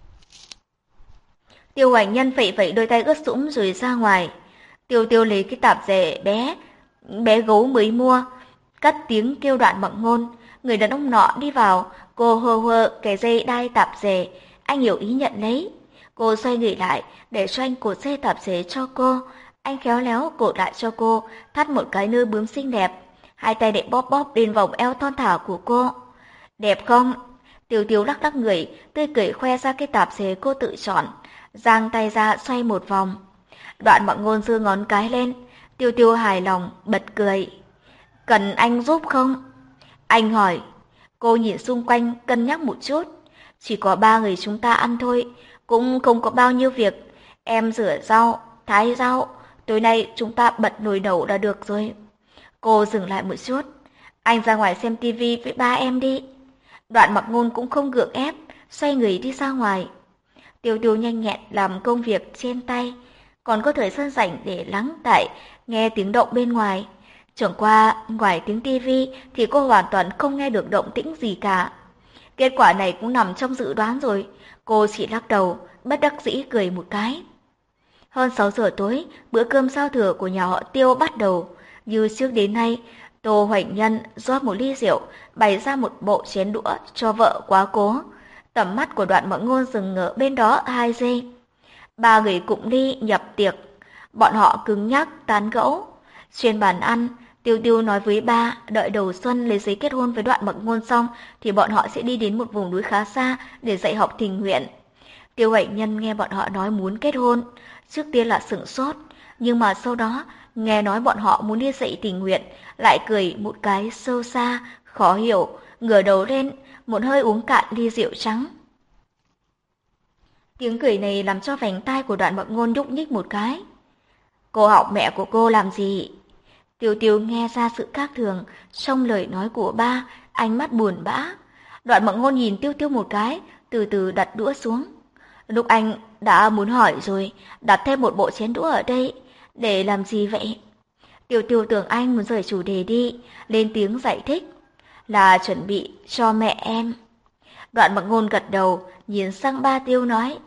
Tiêu Hoành Nhân phẩy phẩy đôi tay ướt sũng rồi ra ngoài. Tiêu Tiêu lấy cái tạp dề bé, bé gấu mới mua, cất tiếng kêu Đoạn Mặc Ngôn. Người đàn ông nọ đi vào, cô hơ hơ cái dây đai tạp dề, anh hiểu ý nhận lấy. Cô xoay người lại để cho anh cột dây tạp dề cho cô. Anh khéo léo cột lại cho cô, thắt một cái nơ bướm xinh đẹp. Hai tay để bóp bóp lên vòng eo thon thả của cô. Đẹp không? Tiêu Tiêu lắc lắc người, tươi cười khoe ra cái tạp dề cô tự chọn, giang tay ra xoay một vòng. Đoạn Mặc Ngôn giơ ngón cái lên, Tiêu Tiêu hài lòng bật cười. Cần anh giúp không? Anh hỏi. Cô nhìn xung quanh cân nhắc một chút. Chỉ có ba người chúng ta ăn thôi, cũng không có bao nhiêu việc. Em rửa rau, thái rau, tối nay chúng ta bật nồi nấu là được rồi. Cô dừng lại một chút. Anh ra ngoài xem tivi với ba em đi. Đoạn Mặc Ngôn cũng không gượng ép, xoay người đi ra ngoài. Tiêu Tiêu nhanh nhẹn làm công việc trên tay, còn có thời gian rảnh để lắng tại nghe tiếng động bên ngoài. Chẳng qua ngoài tiếng tivi thì cô hoàn toàn không nghe được động tĩnh gì cả. Kết quả này cũng nằm trong dự đoán rồi. Cô chỉ lắc đầu, bất đắc dĩ cười một cái. Hơn sáu giờ tối, bữa cơm giao thừa của nhà họ Tiêu bắt đầu. Như trước đến nay, Tô Hoành Nhân rót một ly rượu, bày ra một bộ chén đũa cho vợ quá cố. Tầm mắt của Đoạn Mặc Ngôn dừng ở bên đó hai giây. Ba người cụng ly nhập tiệc. Bọn họ cứng nhắc tán gẫu. Trên bàn ăn, Tiêu Tiêu nói với ba đợi đầu xuân lấy giấy kết hôn với Đoạn Mặc Ngôn xong thì bọn họ sẽ đi đến một vùng núi khá xa để dạy học tình nguyện. Tiêu Hoành Nhân nghe bọn họ nói muốn kết hôn, trước tiên là sửng sốt, nhưng mà sau đó nghe nói bọn họ muốn đi dạy tình nguyện, lại cười một cái sâu xa, khó hiểu, ngửa đầu lên, một hơi uống cạn ly rượu trắng. Tiếng cười này làm cho vành tai của Đoạn Mặc Ngôn nhúc nhích một cái. Cô học mẹ của cô làm gì? Tiêu Tiêu nghe ra sự khác thường trong lời nói của ba, ánh mắt buồn bã. Đoạn Mặc Ngôn nhìn Tiêu Tiêu một cái, từ từ đặt đũa xuống. Lúc anh đã muốn hỏi rồi, đặt thêm một bộ chén đũa ở đây, để làm gì vậy? Tiêu Tiêu tưởng anh muốn rời chủ đề đi, lên tiếng giải thích. Là chuẩn bị cho mẹ em. Đoạn Mặc Ngôn gật đầu, nhìn sang ba Tiêu nói.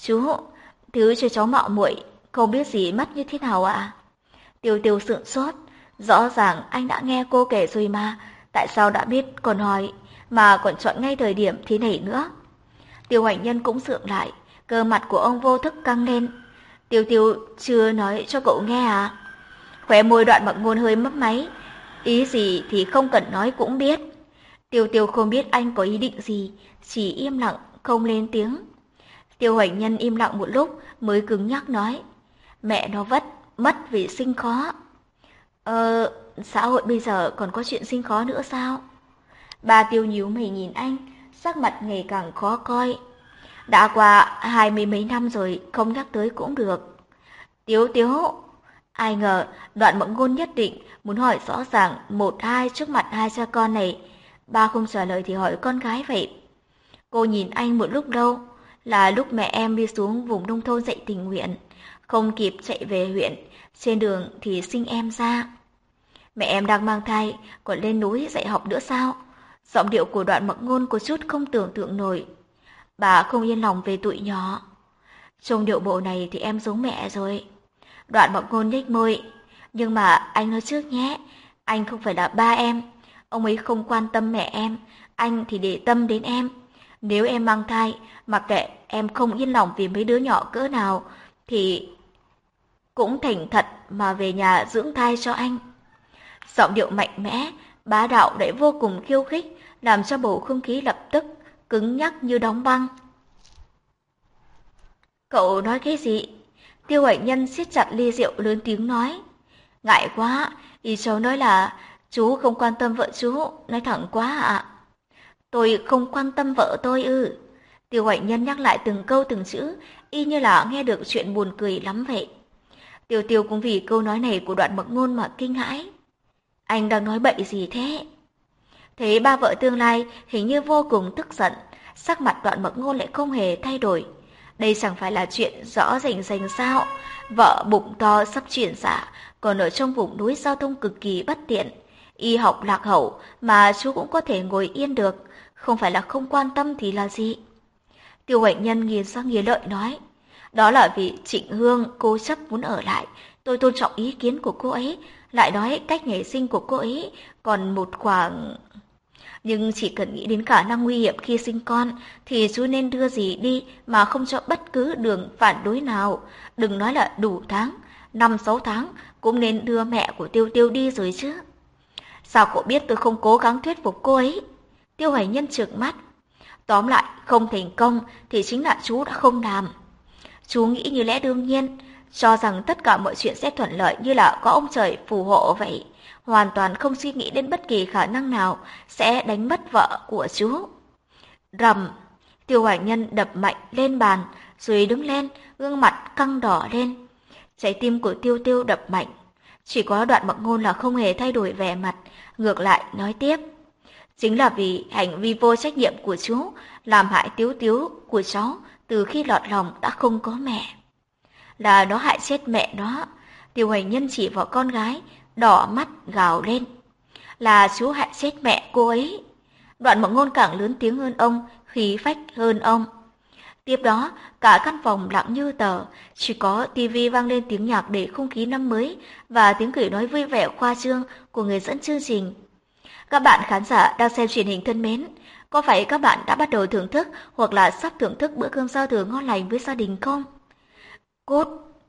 Chú, thứ cho cháu mạo muội, không biết gì mất như thế nào ạ? À? Tiêu Tiêu sượng sốt, rõ ràng anh đã nghe cô kể rồi mà, tại sao đã biết còn hỏi, mà còn chọn ngay thời điểm thế này nữa. Tiêu Hoành Nhân cũng sượng lại, cơ mặt của ông vô thức căng lên. Tiêu Tiêu chưa nói cho cậu nghe à? Khóe môi Đoạn Mặc Ngôn hơi mấp máy, ý gì thì không cần nói cũng biết. Tiêu Tiêu không biết anh có ý định gì, chỉ im lặng, không lên tiếng. Tiêu Hoành Nhân im lặng một lúc mới cứng nhắc nói, mẹ nó vất, mất vì sinh khó. Ờ, xã hội bây giờ còn có chuyện sinh khó nữa sao? Bà Tiêu nhíu mày nhìn anh, sắc mặt ngày càng khó coi. Đã qua hai mươi mấy năm rồi, không nhắc tới cũng được. Tiếu Tiếu, ai ngờ Đoạn Mộng Ngôn nhất định muốn hỏi rõ ràng một hai trước mặt hai cha con này. Ba không trả lời thì hỏi con gái vậy. Cô nhìn anh một lúc lâu, là lúc mẹ em đi xuống vùng nông thôn dạy tình nguyện, không kịp chạy về huyện, trên đường thì sinh em ra. Mẹ em đang mang thai, còn lên núi dạy học nữa sao? Giọng điệu của Đoạn Mộng Ngôn có chút không tưởng tượng nổi. Bà không yên lòng về tụi nhỏ. Trong điệu bộ này thì em giống mẹ rồi. Đoạn Mộng Ngôn nhếch môi. Nhưng mà anh nói trước nhé, anh không phải là ba em. Ông ấy không quan tâm mẹ em, anh thì để tâm đến em. Nếu em mang thai, mặc kệ em không yên lòng vì mấy đứa nhỏ cỡ nào, thì cũng thành thật mà về nhà dưỡng thai cho anh. Giọng điệu mạnh mẽ, bá đạo lại vô cùng khiêu khích, làm cho bầu không khí lập tức cứng nhắc như đóng băng. Cậu nói cái gì? Tiêu Hoành Nhân siết chặt ly rượu lớn tiếng nói. Ngại quá, ý cháu nói là chú không quan tâm vợ chú, nói thẳng quá ạ. À. Tôi không quan tâm vợ tôi ư? Tiêu Hoành Nhân nhắc lại từng câu từng chữ, y như là nghe được chuyện buồn cười lắm vậy. Tiêu Tiêu cũng vì câu nói này của Đoạn Mộng Ngôn mà kinh hãi. Anh đang nói bậy gì thế? Thấy ba vợ tương lai hình như vô cùng tức giận, sắc mặt Đoạn Mộng Ngôn lại không hề thay đổi. Đây chẳng phải là chuyện rõ rành rành sao? Vợ bụng to sắp chuyển dạ, còn ở trong vùng núi giao thông cực kỳ bất tiện, y học lạc hậu mà chú cũng có thể ngồi yên được, không phải là không quan tâm thì là gì? Tiêu Hoành Nhân nghiền sang nghiền lợi nói, đó là vì Trịnh Hương cố chấp muốn ở lại, tôi tôn trọng ý kiến của cô ấy, lại nói cách ngày sinh của cô ấy còn một khoảng... Nhưng chỉ cần nghĩ đến khả năng nguy hiểm khi sinh con thì chú nên đưa gì đi mà không cho bất cứ đường phản đối nào. Đừng nói là đủ tháng, năm sáu tháng cũng nên đưa mẹ của Tiêu Tiêu đi rồi chứ. Sao cậu biết tôi không cố gắng thuyết phục cô ấy? Tiêu Hoành Nhân trợn mắt. Tóm lại, không thành công thì chính là chú đã không làm. Chú nghĩ như lẽ đương nhiên, cho rằng tất cả mọi chuyện sẽ thuận lợi như là có ông trời phù hộ vậy. Hoàn toàn không suy nghĩ đến bất kỳ khả năng nào sẽ đánh mất vợ của chú. Rầm, Tiêu Hoành Nhân đập mạnh lên bàn, rồi đứng lên, gương mặt căng đỏ lên. Trái tim của Tiêu Tiêu đập mạnh. Chỉ có Đoạn Mộng Ngôn là không hề thay đổi vẻ mặt, ngược lại nói tiếp. Chính là vì hành vi vô trách nhiệm của chú, làm hại Tiếu Tiếu của cháu từ khi lọt lòng đã không có mẹ. Là nó hại chết mẹ nó. Tiêu Hoành Nhân chỉ vào con gái, đỏ mắt gào lên. Là chú hại chết mẹ cô ấy. Đoạn Mộng Ngôn càng lớn tiếng hơn ông, khí phách hơn ông. Tiếp đó, cả căn phòng lặng như tờ, chỉ có tivi vang lên tiếng nhạc để không khí năm mới và tiếng cười nói vui vẻ khoa trương của người dẫn chương trình. Các bạn khán giả đang xem truyền hình thân mến, có phải các bạn đã bắt đầu thưởng thức hoặc là sắp thưởng thức bữa cơm giao thừa ngon lành với gia đình không? Cút!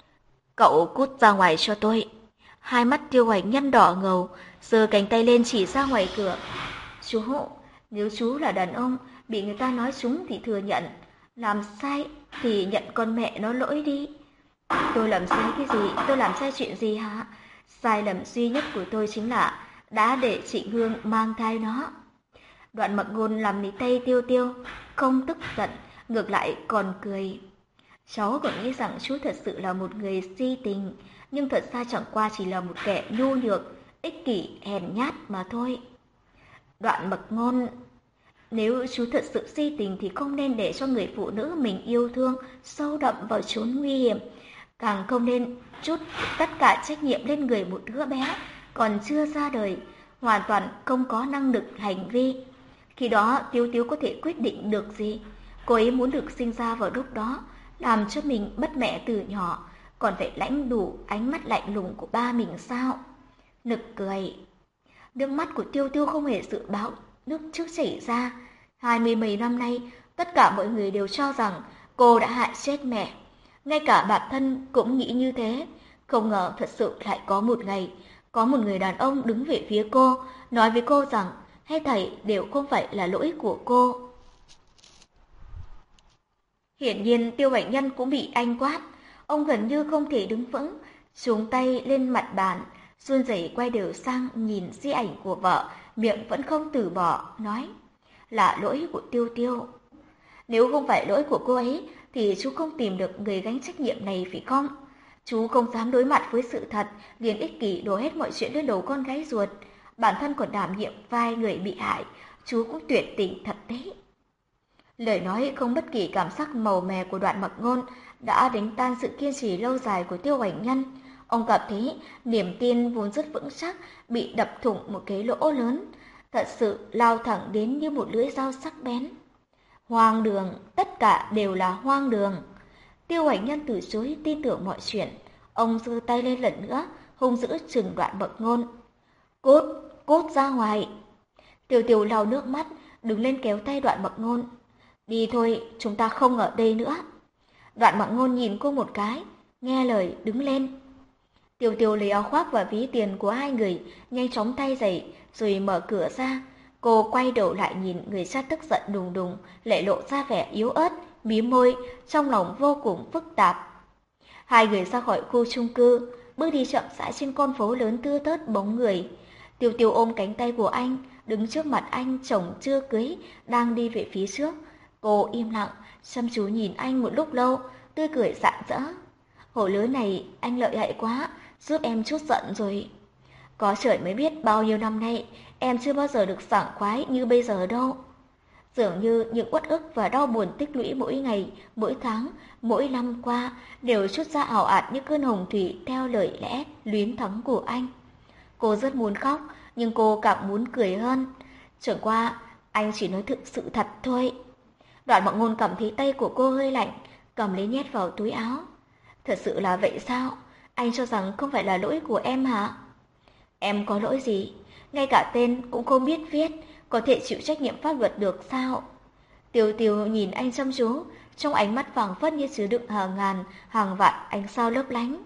Cậu cút ra ngoài cho tôi. Hai mắt Tiêu Hoành Nhân đỏ ngầu, giơ cánh tay lên chỉ ra ngoài cửa. Chú, nếu chú là đàn ông, bị người ta nói trúng thì thừa nhận. Làm sai thì nhận con mẹ nó lỗi đi. Tôi làm sai cái gì? Tôi làm sai chuyện gì hả? Sai lầm duy nhất của tôi chính là đã để Trịnh Hương mang thai nó. Đoạn Mộng Ngôn làm lấy tay Tiêu Tiêu, không tức giận, ngược lại còn cười. Cháu còn nghĩ rằng chú thật sự là một người si tình, nhưng thật ra chẳng qua chỉ là một kẻ nhu nhược, ích kỷ, hèn nhát mà thôi. Đoạn Mộng Ngôn, nếu chú thật sự si tình thì không nên để cho người phụ nữ mình yêu thương sâu đậm vào chốn nguy hiểm, càng không nên trút tất cả trách nhiệm lên người một đứa bé còn chưa ra đời, hoàn toàn không có năng lực hành vi. Khi đó Tiếu Tiếu có thể quyết định được gì? Cô ấy muốn được sinh ra vào lúc đó, làm cho mình mất mẹ từ nhỏ, còn phải lãnh đủ ánh mắt lạnh lùng của ba mình sao? Nực cười. Nước mắt của Tiêu Tiêu không hề dự báo nước trước chảy ra. Hai mươi mấy năm nay, tất cả mọi người đều cho rằng cô đã hại chết mẹ. Ngay cả bản thân cũng nghĩ như thế. Không ngờ thật sự lại có một ngày, có một người đàn ông đứng về phía cô, nói với cô rằng hết thảy đều không phải là lỗi của cô. Hiển nhiên Tiêu Bạch Nhân cũng bị anh quát. Ông gần như không thể đứng vững, xuống tay lên mặt bàn, run rẩy quay đầu sang nhìn di ảnh của vợ, miệng vẫn không từ bỏ, nói: là lỗi của Tiêu Tiêu. Nếu không phải lỗi của cô ấy, thì chú không tìm được người gánh trách nhiệm này phải không? Chú không dám đối mặt với sự thật, liền ích kỷ đổ hết mọi chuyện lên đầu con gái ruột. Bản thân còn đảm nhiệm vai người bị hại, chú cũng tuyệt tình thật đấy. Lời nói không bất kỳ cảm sắc màu mè của Đoạn Mặc Ngôn đã đánh tan sự kiên trì lâu dài của Tiêu Hoành Nhân. Ông cảm thấy niềm tin vốn rất vững chắc bị đập thủng một cái lỗ lớn, thật sự lao thẳng đến như một lưỡi dao sắc bén. Hoang đường, tất cả đều là hoang đường. Tiêu Hoành Nhân từ chối tin tưởng mọi chuyện. Ông giơ tay lên lần nữa, hung dữ trừng Đoạn Mặc Ngôn. Cút, cút ra ngoài. Tiêu Tiêu lau nước mắt, đứng lên kéo tay Đoạn Mặc Ngôn. Đi thôi, chúng ta không ở đây nữa. Đoạn Mặc Ngôn nhìn cô một cái, nghe lời đứng lên. Tiêu Tiêu lấy áo khoác và ví tiền của hai người, nhanh chóng thay giày, rồi mở cửa ra. Cô quay đầu lại nhìn người cha tức giận đùng đùng, lại lộ ra vẻ yếu ớt, mím môi, trong lòng vô cùng phức tạp. Hai người ra khỏi khu chung cư, bước đi chậm rãi trên con phố lớn tưa tớt bóng người. Tiêu Tiêu ôm cánh tay của anh, đứng trước mặt anh chồng chưa cưới, đang đi về phía trước. Cô im lặng, chăm chú nhìn anh một lúc lâu, tươi cười rạng rỡ. Hổ lớn này, anh lợi hại quá, giúp em chút giận rồi. Có trời mới biết bao nhiêu năm nay, em chưa bao giờ được sảng khoái như bây giờ đâu. Dường như những uất ức và đau buồn tích lũy mỗi ngày, mỗi tháng, mỗi năm qua đều trút ra ảo ạt như cơn hồng thủy theo lời lẽ luyến thắng của anh. Cô rất muốn khóc, nhưng cô càng muốn cười hơn. Chẳng qua, anh chỉ nói thực sự thật thôi. Đoạn Mặc Ngôn cảm thấy tay của cô hơi lạnh, cầm lấy nhét vào túi áo. Thật sự là vậy sao? Anh cho rằng không phải là lỗi của em hả? Em có lỗi gì? Ngay cả tên cũng không biết viết, có thể chịu trách nhiệm pháp luật được sao? Tiêu Tiêu nhìn anh chăm chú, trong ánh mắt phảng phất như chứa đựng hàng ngàn, hàng vạn ánh sao lấp lánh.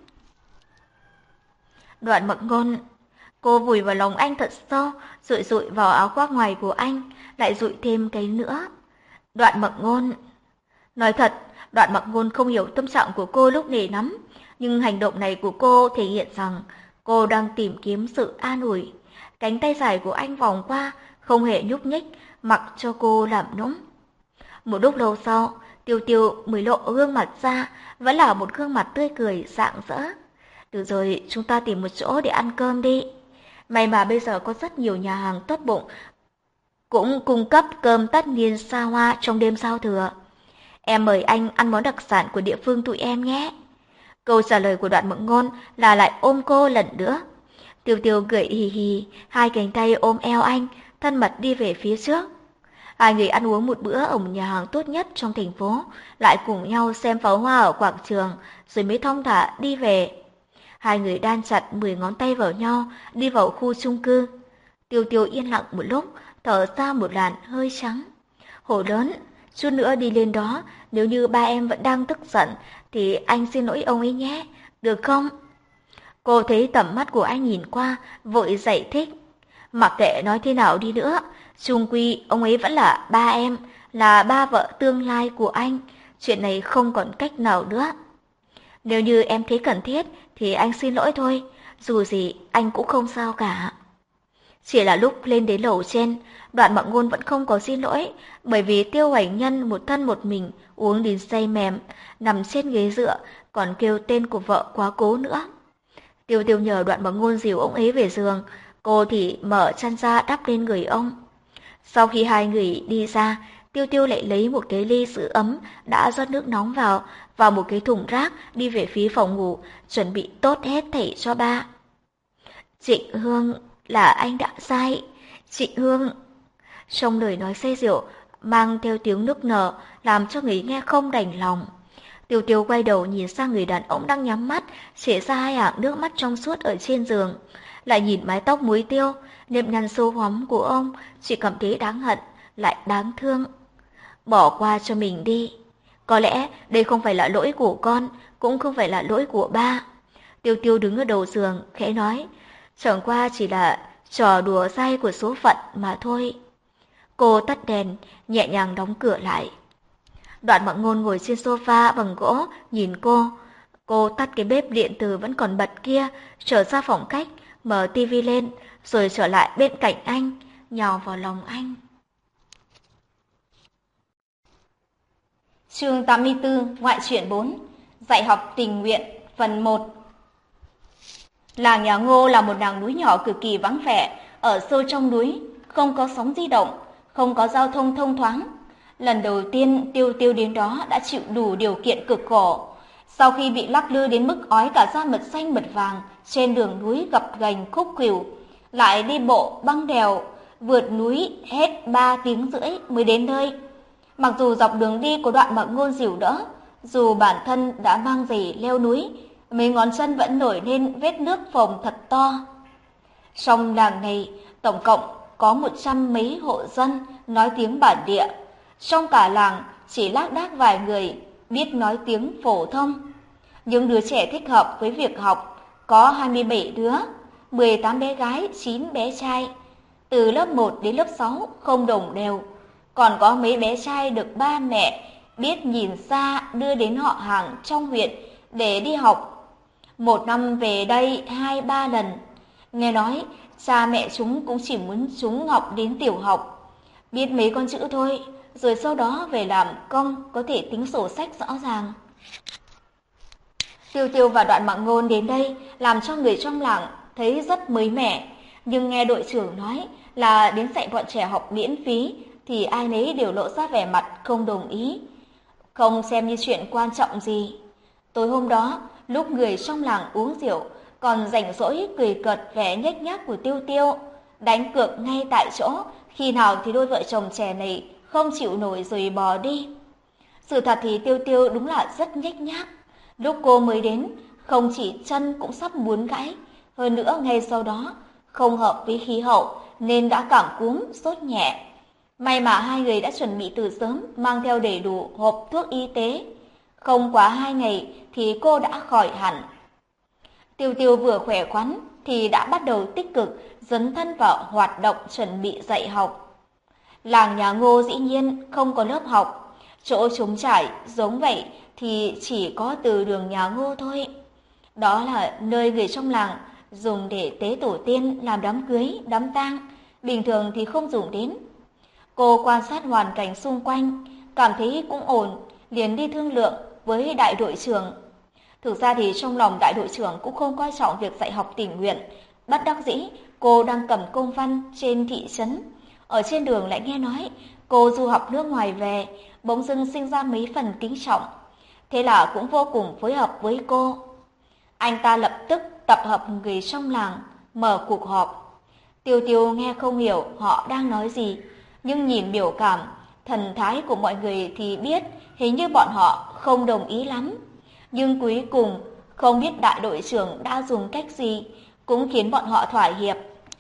Đoạn Mặc Ngôn, cô vùi vào lòng anh thật sâu, dụi dụi vào áo khoác ngoài của anh, lại dụi thêm cái nữa. Đoạn Mặc Ngôn. Nói thật, Đoạn Mặc Ngôn không hiểu tâm trạng của cô lúc này lắm, nhưng hành động này của cô thể hiện rằng cô đang tìm kiếm sự an ủi. Cánh tay dài của anh vòng qua, không hề nhúc nhích, mặc cho cô làm nũng. Một lúc lâu sau, Tiêu Tiêu mới lộ gương mặt ra, vẫn là một gương mặt tươi cười rạng rỡ. Được rồi, chúng ta tìm một chỗ để ăn cơm đi. May mà bây giờ có rất nhiều nhà hàng tốt bụng, cũng cung cấp cơm tất niên xa hoa trong đêm giao thừa. Em mời anh ăn món đặc sản của địa phương tụi em nhé. Câu trả lời của Đoạn Mặc Ngôn là lại ôm cô lần nữa. Tiêu Tiêu cười hì hì, hai cánh tay ôm eo anh, thân mật đi về phía trước. Hai người ăn uống một bữa ở một nhà hàng tốt nhất trong thành phố, lại cùng nhau xem pháo hoa ở quảng trường, rồi mới thong thả đi về. Hai người đan chặt mười ngón tay vào nhau, đi vào khu chung cư. Tiêu Tiêu yên lặng một lúc, thở ra một làn hơi trắng. Hổ lớn, chút nữa đi lên đó, nếu như ba em vẫn đang tức giận, thì anh xin lỗi ông ấy nhé, được không? Cô thấy tầm mắt của anh nhìn qua, vội giải thích. Mặc kệ nói thế nào đi nữa, chung quy ông ấy vẫn là ba em, là ba vợ tương lai của anh. Chuyện này không còn cách nào nữa. Nếu như em thấy cần thiết, thì anh xin lỗi thôi. Dù gì, anh cũng không sao cả. Chỉ là lúc lên đến lầu trên, Đoạn Mặc Ngôn vẫn không có xin lỗi, bởi vì Tiêu Hoành Nhân một thân một mình uống đến say mềm, nằm trên ghế dựa, còn kêu tên của vợ quá cố nữa. Tiêu Tiêu nhờ Đoạn Mặc Ngôn dìu ông ấy về giường, cô thì mở chăn ra đắp lên người ông. Sau khi hai người đi ra, Tiêu Tiêu lại lấy một cái ly sữa ấm đã rót nước nóng vào, vào một cái thùng rác đi về phía phòng ngủ, chuẩn bị tốt hết thảy cho ba. Trịnh Hương, là anh đã sai. Trịnh Hương. Trong lời nói say rượu mang theo tiếng nức nở, làm cho người nghe không đành lòng. Tiêu Tiêu quay đầu nhìn sang người đàn ông đang nhắm mắt, chảy ra hai hàng nước mắt trong suốt ở trên giường. Lại nhìn mái tóc muối tiêu, nếp nhăn sâu hoắm của ông, chỉ cảm thấy đáng hận, lại đáng thương. Bỏ qua cho mình đi. Có lẽ đây không phải là lỗi của con, cũng không phải là lỗi của ba. Tiêu Tiêu đứng ở đầu giường, khẽ nói, chẳng qua chỉ là trò đùa dai của số phận mà thôi. Cô tắt đèn, nhẹ nhàng đóng cửa lại. Đoạn Mặc Ngôn ngồi trên sofa bằng gỗ, nhìn cô. Cô tắt cái bếp điện từ vẫn còn bật kia, trở ra phòng khách, mở tivi lên, rồi trở lại bên cạnh anh, nhào vào lòng anh. Chương tám mươi tư, Ngoại truyện bốn, Dạy học tình nguyện, phần một. Làng nhà Ngô là một làng núi nhỏ cực kỳ vắng vẻ, ở sâu trong núi, không có sóng di động, không có giao thông thông thoáng. Lần đầu tiên Tiêu Tiêu đến đó đã chịu đủ điều kiện cực khổ. Sau khi bị lắc lư đến mức ói cả da mật xanh mật vàng trên đường núi gập ghềnh khúc khuỷu, lại đi bộ băng đèo, vượt núi hết ba tiếng rưỡi mới đến nơi. Mặc dù dọc đường đi có Đoạn Mặc Ngôn dìu đỡ, dù bản thân đã mang giày leo núi, mấy ngón chân vẫn nổi lên vết nước phồng thật to. Trong làng này, tổng cộng có một trăm mấy hộ dân nói tiếng bản địa. Trong cả làng, chỉ lác đác vài người biết nói tiếng phổ thông. Những đứa trẻ thích hợp với việc học có hai mươi bảy đứa, mười tám bé gái, chín bé trai. Từ lớp một đến lớp sáu không đồng đều. Còn có mấy bé trai được ba mẹ biết nhìn xa đưa đến họ hàng trong huyện để đi học. Một năm về đây hai ba lần. Nghe nói cha mẹ chúng cũng chỉ muốn chúng học đến tiểu học, biết mấy con chữ thôi, rồi sau đó về làm công có thể tính sổ sách rõ ràng. Tiêu Tiêu và Đoạn Mặc Ngôn đến đây làm cho người trong làng thấy rất mới mẻ, nhưng nghe đội trưởng nói là đến dạy bọn trẻ học miễn phí thì ai nấy đều lộ ra vẻ mặt không đồng ý, không xem như chuyện quan trọng gì. Tối hôm đó, lúc người trong làng uống rượu, còn rảnh rỗi cười cợt vẻ nhếch nhác của Tiêu Tiêu, đánh cược ngay tại chỗ, khi nào thì đôi vợ chồng trẻ này không chịu nổi rồi bỏ đi. Sự thật thì Tiêu Tiêu đúng là rất nhếch nhác. Lúc cô mới đến, không chỉ chân cũng sắp muốn gãy, hơn nữa ngay sau đó, không hợp với khí hậu nên đã cảm cúm, sốt nhẹ. May mà hai người đã chuẩn bị từ sớm, mang theo đầy đủ hộp thuốc y tế. Không quá hai ngày thì cô đã khỏi hẳn. Tiêu Tiêu vừa khỏe khoắn thì đã bắt đầu tích cực dấn thân vào hoạt động chuẩn bị dạy học. Làng nhà Ngô dĩ nhiên không có lớp học, chỗ trống trải giống vậy thì chỉ có từ đường nhà Ngô thôi. Đó là nơi người trong làng dùng để tế tổ tiên làm đám cưới, đám tang, bình thường thì không dùng đến. Cô quan sát hoàn cảnh xung quanh, cảm thấy cũng ổn, liền đi thương lượng với đại đội trưởng. Thực ra thì trong lòng đại đội trưởng cũng không coi trọng việc dạy học tình nguyện. Bất đắc dĩ, cô đang cầm công văn trên thị trấn. Ở trên đường lại nghe nói cô du học nước ngoài về, bỗng dưng sinh ra mấy phần kính trọng. Thế là cũng vô cùng phối hợp với cô. Anh ta lập tức tập hợp người trong làng, mở cuộc họp. Tiêu Tiêu nghe không hiểu họ đang nói gì, nhưng nhìn biểu cảm, thần thái của mọi người thì biết hình như bọn họ không đồng ý lắm. Nhưng cuối cùng, không biết đại đội trưởng đã dùng cách gì, cũng khiến bọn họ thỏa hiệp.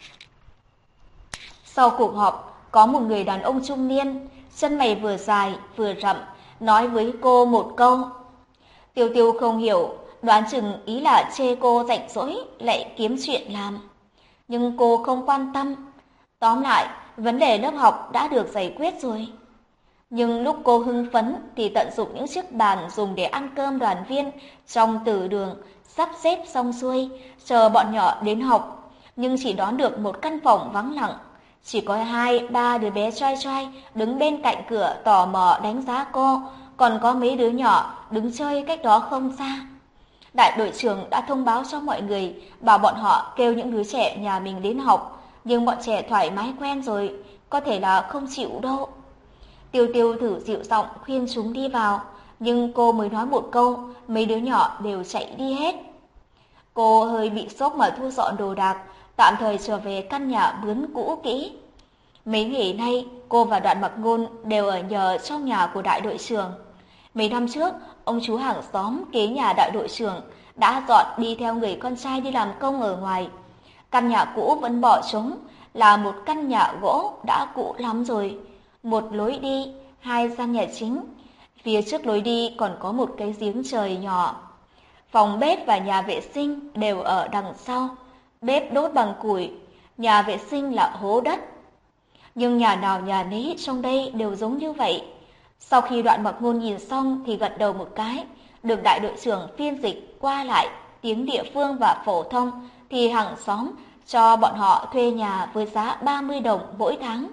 Sau cuộc họp, có một người đàn ông trung niên, chân mày vừa dài vừa rậm, nói với cô một câu. Tiêu Tiêu không hiểu, đoán chừng ý là chê cô rảnh rỗi lại kiếm chuyện làm. Nhưng cô không quan tâm. Tóm lại, vấn đề lớp học đã được giải quyết rồi. Nhưng lúc cô hưng phấn thì tận dụng những chiếc bàn dùng để ăn cơm đoàn viên trong từ đường, sắp xếp xong xuôi, chờ bọn nhỏ đến học. Nhưng chỉ đón được một căn phòng vắng lặng. Chỉ có hai, ba đứa bé trai trai đứng bên cạnh cửa tò mò đánh giá cô, còn có mấy đứa nhỏ đứng chơi cách đó không xa. Đại đội trưởng đã thông báo cho mọi người, bảo bọn họ kêu những đứa trẻ nhà mình đến học, nhưng bọn trẻ thoải mái quen rồi, có thể là không chịu đâu. Tiêu Tiêu thử dịu giọng khuyên chúng đi vào, nhưng cô mới nói một câu, mấy đứa nhỏ đều chạy đi hết. Cô hơi bị sốc mà thu dọn đồ đạc, tạm thời trở về căn nhà mướn cũ kỹ. Mấy ngày nay, cô và Đoạn Mặc Ngôn đều ở nhờ trong nhà của đại đội trưởng. Mấy năm trước, ông chú hàng xóm kế nhà đại đội trưởng đã dọn đi theo người con trai đi làm công ở ngoài. Căn nhà cũ vẫn bỏ trống, là một căn nhà gỗ đã cũ lắm rồi. Một lối đi, hai gian nhà chính. Phía trước lối đi còn có một cái giếng trời nhỏ. Phòng bếp và nhà vệ sinh đều ở đằng sau. Bếp đốt bằng củi, nhà vệ sinh là hố đất. Nhưng nhà nào nhà nấy trong đây đều giống như vậy. Sau khi Đoạn Mặc Ngôn nhìn xong thì gật đầu một cái, được đại đội trưởng phiên dịch qua lại tiếng địa phương và phổ thông, thì hàng xóm cho bọn họ thuê nhà với giá ba mươi đồng mỗi tháng.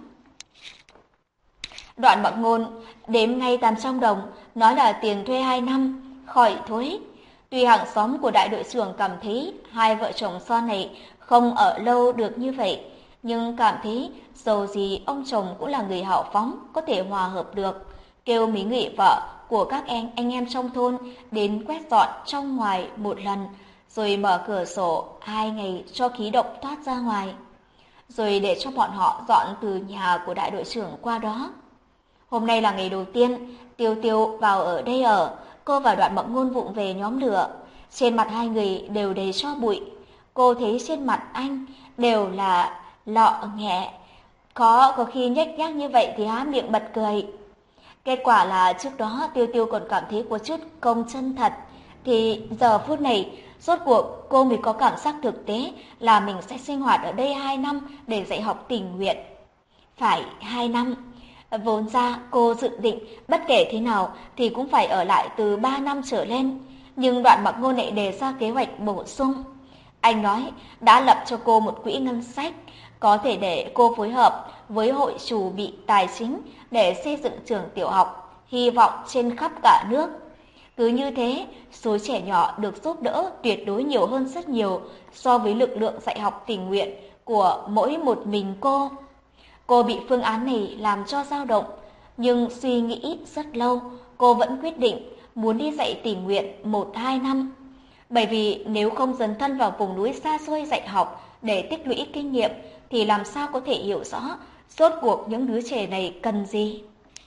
Đoạn Mặc Ngôn đếm ngay tám trăm đồng, nói là tiền thuê hai năm, khỏi thối. Tuy hàng xóm của đại đội trưởng cảm thấy hai vợ chồng son này không ở lâu được như vậy, nhưng cảm thấy dầu gì ông chồng cũng là người hào phóng, có thể hòa hợp được. Kêu mấy người vợ của các em anh em trong thôn đến quét dọn trong ngoài một lần, rồi mở cửa sổ hai ngày cho khí độc thoát ra ngoài, rồi để cho bọn họ dọn từ nhà của đại đội trưởng qua đó. Hôm nay là ngày đầu tiên Tiêu Tiêu vào ở đây ở, cô và Đoạn Mặc Ngôn vụng về nhóm lửa. Trên mặt hai người đều đầy tro bụi. Cô thấy trên mặt anh đều là lọ nghẹ, có có khi nhếch nhác như vậy thì há miệng bật cười. Kết quả là trước đó Tiêu Tiêu còn cảm thấy có chút công chân thật, thì giờ phút này rốt cuộc cô mới có cảm giác thực tế là mình sẽ sinh hoạt ở đây hai năm để dạy học tình nguyện. Phải hai năm. Vốn ra cô dự định bất kể thế nào thì cũng phải ở lại từ ba năm trở lên, nhưng Đoạn Mặc Ngôn lại đề ra kế hoạch bổ sung. Anh nói đã lập cho cô một quỹ ngân sách, có thể để cô phối hợp với hội chủ bị tài chính để xây dựng trường tiểu học, hy vọng trên khắp cả nước. Cứ như thế, số trẻ nhỏ được giúp đỡ tuyệt đối nhiều hơn rất nhiều so với lực lượng dạy học tình nguyện của mỗi một mình cô. Cô bị phương án này làm cho dao động, nhưng suy nghĩ rất lâu, cô vẫn quyết định muốn đi dạy tình nguyện một hai năm. Bởi vì nếu không dấn thân vào vùng núi xa xôi dạy học để tích lũy kinh nghiệm, thì làm sao có thể hiểu rõ rốt cuộc những đứa trẻ này cần gì.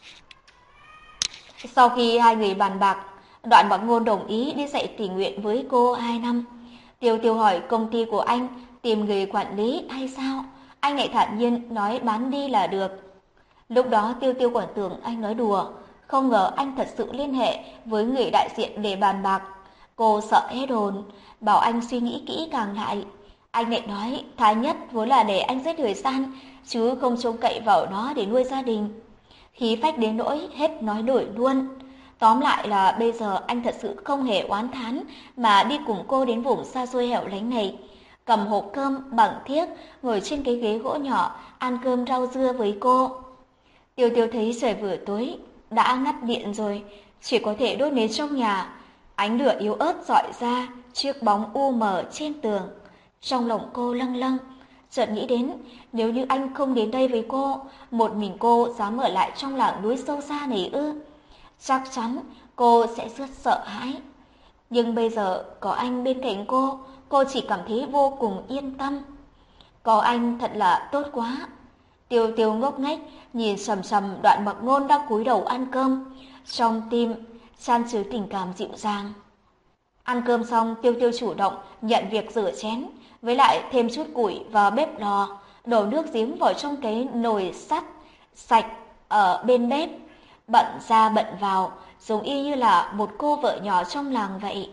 Sau khi hai người bàn bạc, Đoạn Mặc Ngôn đồng ý đi dạy tình nguyện với cô hai năm. Tiêu Tiêu hỏi công ty của anh tìm người quản lý hay sao? Anh lại thản nhiên nói bán đi là được. Lúc đó Tiêu Tiêu còn tưởng anh nói đùa, không ngờ anh thật sự liên hệ với người đại diện để bàn bạc. Cô sợ hết hồn, bảo anh suy nghĩ kỹ càng lại. Anh lại nói thái nhất vốn là để anh giết thời gian, chứ không trông cậy vào nó để nuôi gia đình. Khí phách đến nỗi hết nói nổi luôn. Tóm lại là bây giờ anh thật sự không hề oán thán mà đi cùng cô đến vùng xa xôi hẻo lánh này, cầm hộp cơm bằng thiếc, ngồi trên cái ghế gỗ nhỏ, ăn cơm rau dưa với cô. Tiêu Tiêu thấy trời vừa tối, đã ngắt điện rồi, chỉ có thể đốt nến trong nhà. Ánh lửa yếu ớt rọi ra chiếc bóng u mờ trên tường. Trong lòng cô lâng lâng, chợt nghĩ đến nếu như anh không đến đây với cô, một mình cô dám ở lại trong làng núi sâu xa này ư? Chắc chắn cô sẽ rất sợ hãi. Nhưng bây giờ có anh bên cạnh cô, cô chỉ cảm thấy vô cùng yên tâm. Có anh thật là tốt quá. Tiêu Tiêu ngốc nghếch nhìn sầm sầm Đoạn Mặc Ngôn đang cúi đầu ăn cơm, trong tim chan chứa tình cảm dịu dàng. Ăn cơm xong, Tiêu Tiêu chủ động nhận việc rửa chén, với lại thêm chút củi vào bếp lò, đổ nước giếng vào trong cái nồi sắt sạch ở bên bếp, bận ra bận vào, giống y như là một cô vợ nhỏ trong làng vậy.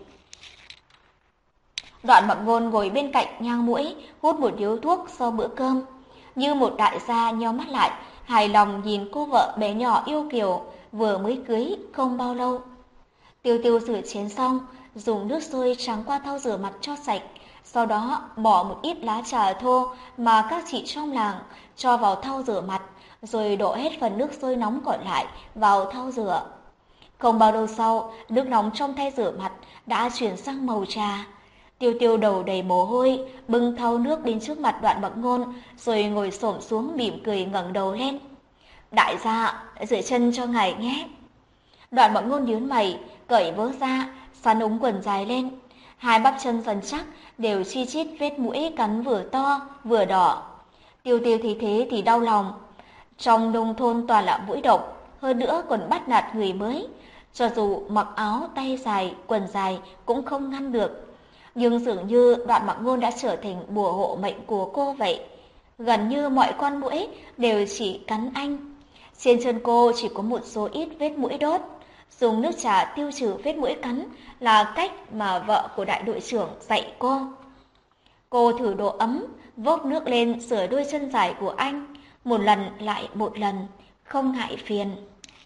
Đoạn Mặc Ngôn ngồi bên cạnh nhang mũi, hút một điếu thuốc sau bữa cơm, như một đại gia nheo mắt lại, hài lòng nhìn cô vợ bé nhỏ yêu kiều vừa mới cưới không bao lâu. Tiêu Tiêu rửa chén xong, dùng nước sôi trắng qua thau rửa mặt cho sạch, sau đó bỏ một ít lá trà thô mà các chị trong làng cho vào thau rửa mặt, rồi đổ hết phần nước sôi nóng còn lại vào thau rửa. Không bao lâu sau, nước nóng trong thay rửa mặt đã chuyển sang màu trà. Tiêu Tiêu đầu đầy mồ hôi, bưng thau nước đến trước mặt Đoạn Mặc Ngôn, rồi ngồi xổm xuống mỉm cười ngẩng đầu lên. Đại gia, rửa chân cho ngài nhé. Đoạn Mặc Ngôn nhướng mày, cởi vớ ra, sắn ống quần dài lên. Hai bắp chân rắn chắc, đều chi chít vết mũi cắn vừa to, vừa đỏ. Tiêu Tiêu thấy thế thì đau lòng. Trong nông thôn toàn là mũi độc, hơn nữa còn bắt nạt người mới. Cho dù mặc áo tay dài, quần dài cũng không ngăn được. Nhưng dường như Đoạn Mặc Ngôn đã trở thành bùa hộ mệnh của cô vậy. Gần như mọi con muỗi đều chỉ cắn anh. Trên chân cô chỉ có một số ít vết muỗi đốt. Dùng nước trà tiêu trừ vết muỗi cắn là cách mà vợ của đại đội trưởng dạy cô. Cô thử độ ấm, vốc nước lên rửa đôi chân dài của anh, một lần lại một lần, không ngại phiền.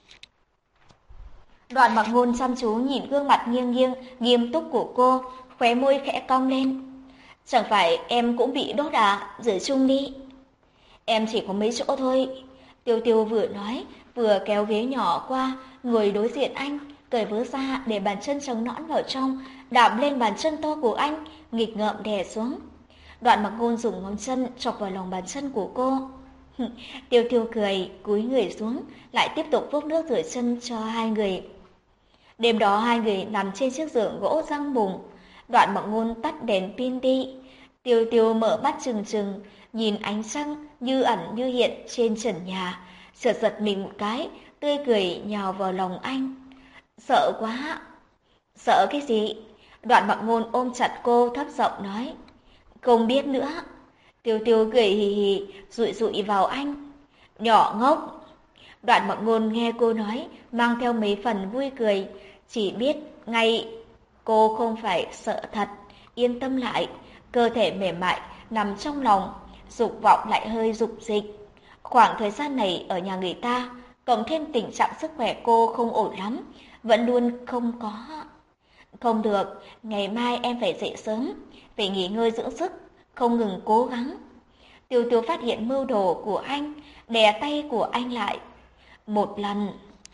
Đoạn Mặc Ngôn chăm chú nhìn gương mặt nghiêng nghiêng, nghiêm túc của cô, khóe môi khẽ cong lên. Chẳng phải em cũng bị đốt à, rửa chung đi. Em chỉ có mấy chỗ thôi. Tiêu Tiêu vừa nói, vừa kéo ghế nhỏ qua, ngồi đối diện anh, cởi vớ ra để bàn chân trắng nõn vào trong, đạp lên bàn chân to của anh, nghịch ngợm đè xuống. Đoạn Mặc Ngôn dùng ngón chân chọc vào lòng bàn chân của cô. Tiêu Tiêu cười, cúi người xuống, lại tiếp tục vốc nước rửa chân cho hai người. Đêm đó hai người nằm trên chiếc giường gỗ răng mùng. Đoạn Mặc Ngôn tắt đèn pin đi. Tiêu Tiêu mở mắt trừng trừng, nhìn ánh trăng như ẩn như hiện trên trần nhà, chợt giật mình một cái, tươi cười nhào vào lòng anh. Sợ quá. Sợ cái gì? Đoạn Mặc Ngôn ôm chặt cô thấp giọng nói. Không biết nữa. Tiêu Tiêu cười hì hì, dụi dụi vào anh. Nhỏ ngốc. Đoạn Mặc Ngôn nghe cô nói, mang theo mấy phần vui cười, chỉ biết ngay cô không phải sợ thật, yên tâm lại, cơ thể mềm mại nằm trong lòng, dục vọng lại hơi dục dịch. Khoảng thời gian này ở nhà người ta, cộng thêm tình trạng sức khỏe cô không ổn lắm, vẫn luôn không có. Không được, ngày mai em phải dậy sớm, phải nghỉ ngơi dưỡng sức, không ngừng cố gắng. Tiêu Tiêu phát hiện mưu đồ của anh, đè tay của anh lại. Một lần.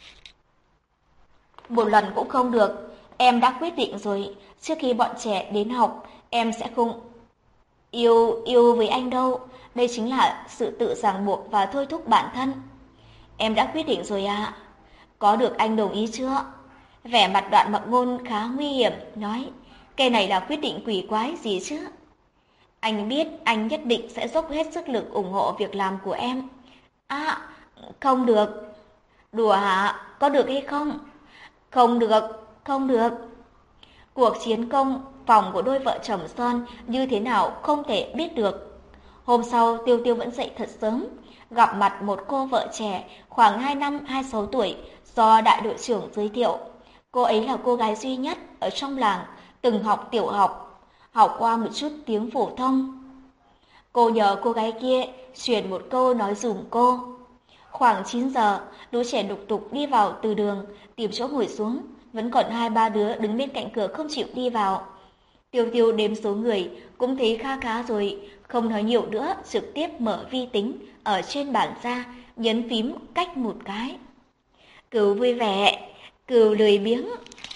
Một lần cũng không được, em đã quyết định rồi, trước khi bọn trẻ đến học, em sẽ không yêu yêu với anh đâu. Đây chính là sự tự ràng buộc và thôi thúc bản thân. Em đã quyết định rồi ạ. À? Có được anh đồng ý chưa? Vẻ mặt Đoạn Mặc Ngôn khá nguy hiểm, nói, cái này là quyết định quỷ quái gì chứ? Anh biết anh nhất định sẽ dốc hết sức lực ủng hộ việc làm của em. À, không được. Đùa hả? Có được hay không? Không được, không được. Cuộc chiến công phòng của đôi vợ chồng Son như thế nào không thể biết được. Hôm sau Tiêu Tiêu vẫn dậy thật sớm, gặp mặt một cô vợ trẻ khoảng hai năm hai mươi sáu tuổi do đại đội trưởng giới thiệu. Cô ấy là cô gái duy nhất ở trong làng từng học tiểu học, học qua một chút tiếng phổ thông. Cô nhờ cô gái kia truyền một câu nói dùm cô. Khoảng chín giờ, đứa trẻ lục tục đi vào từ đường, tìm chỗ ngồi xuống, vẫn còn hai ba đứa đứng bên cạnh cửa không chịu đi vào. Tiêu Tiêu đếm số người, cũng thấy kha khá rồi, không nói nhiều nữa, trực tiếp mở vi tính ở trên bàn ra, nhấn phím cách một cái. Cừu vui vẻ, cừu lười biếng.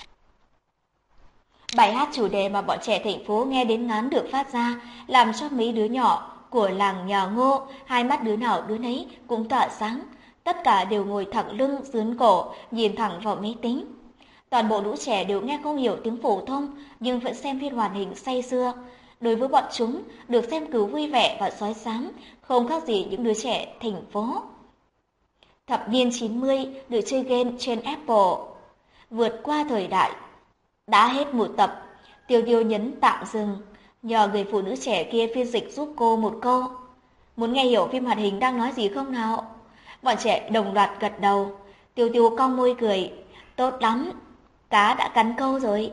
Bài hát chủ đề mà bọn trẻ thành phố nghe đến ngán được phát ra, làm cho mấy đứa nhỏ của làng nhà Ngô, hai mắt đứa nào đứa nấy cũng tỏa sáng. Tất cả đều ngồi thẳng lưng, dướn cổ, nhìn thẳng vào máy tính. Toàn bộ lũ trẻ đều nghe không hiểu tiếng phổ thông, nhưng vẫn xem phim hoạt hình say sưa. Đối với bọn chúng, được xem Cừu vui vẻ và sói xám, không khác gì những đứa trẻ thành phố. Thập niên chín mươi được chơi game trên Apple. Vượt qua thời đại. Đã hết một tập, Tiêu Tiêu nhấn tạm dừng, nhờ người phụ nữ trẻ kia phiên dịch giúp cô một câu. Muốn nghe hiểu phim hoạt hình đang nói gì không nào? Bọn trẻ đồng loạt gật đầu. Tiêu Tiêu cong môi cười. Tốt lắm, cá đã cắn câu rồi.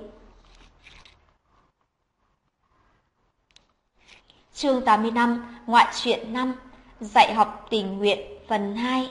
Chương tám mươi lăm, Ngoại truyện năm, Dạy học tình nguyện phần hai.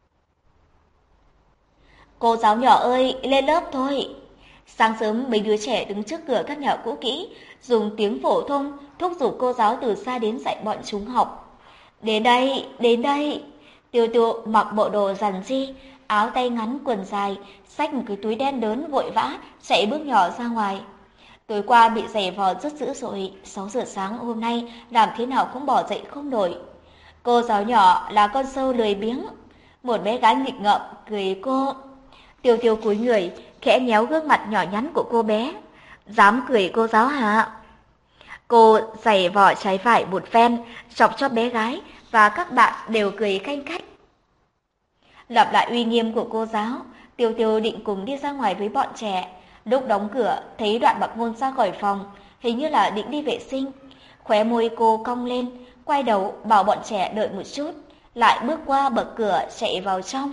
Cô giáo nhỏ ơi, lên lớp thôi. Sáng sớm mấy đứa trẻ đứng trước cửa các nhà cũ kỹ, dùng tiếng phổ thông thúc giục cô giáo từ xa đến dạy bọn chúng học. Đến đây, đến đây. Tiêu Tiêu mặc bộ đồ rằn ri, áo tay ngắn quần dài, xách một cái túi đen lớn vội vã chạy bước nhỏ ra ngoài. Tối qua bị giày vò rất dữ rồi, sáu giờ sáng hôm nay làm thế nào cũng bỏ dậy không nổi. Cô giáo nhỏ là con sâu lười biếng. Một bé gái nghịch ngợm cười cô. Tiêu Tiêu cúi người, khẽ nhéo gương mặt nhỏ nhắn của cô bé. Dám cười cô giáo hả? Cô giày vò trái phải một phen, chọc cho bé gái và các bạn đều cười khanh khách. Lặp lại uy nghiêm của cô giáo, Tiêu Tiêu định cùng đi ra ngoài với bọn trẻ. Lúc đóng cửa, thấy Đoạn Mặc Ngôn ra khỏi phòng, hình như là định đi vệ sinh. Khóe môi cô cong lên, quay đầu bảo bọn trẻ đợi một chút, lại bước qua bậc cửa chạy vào trong.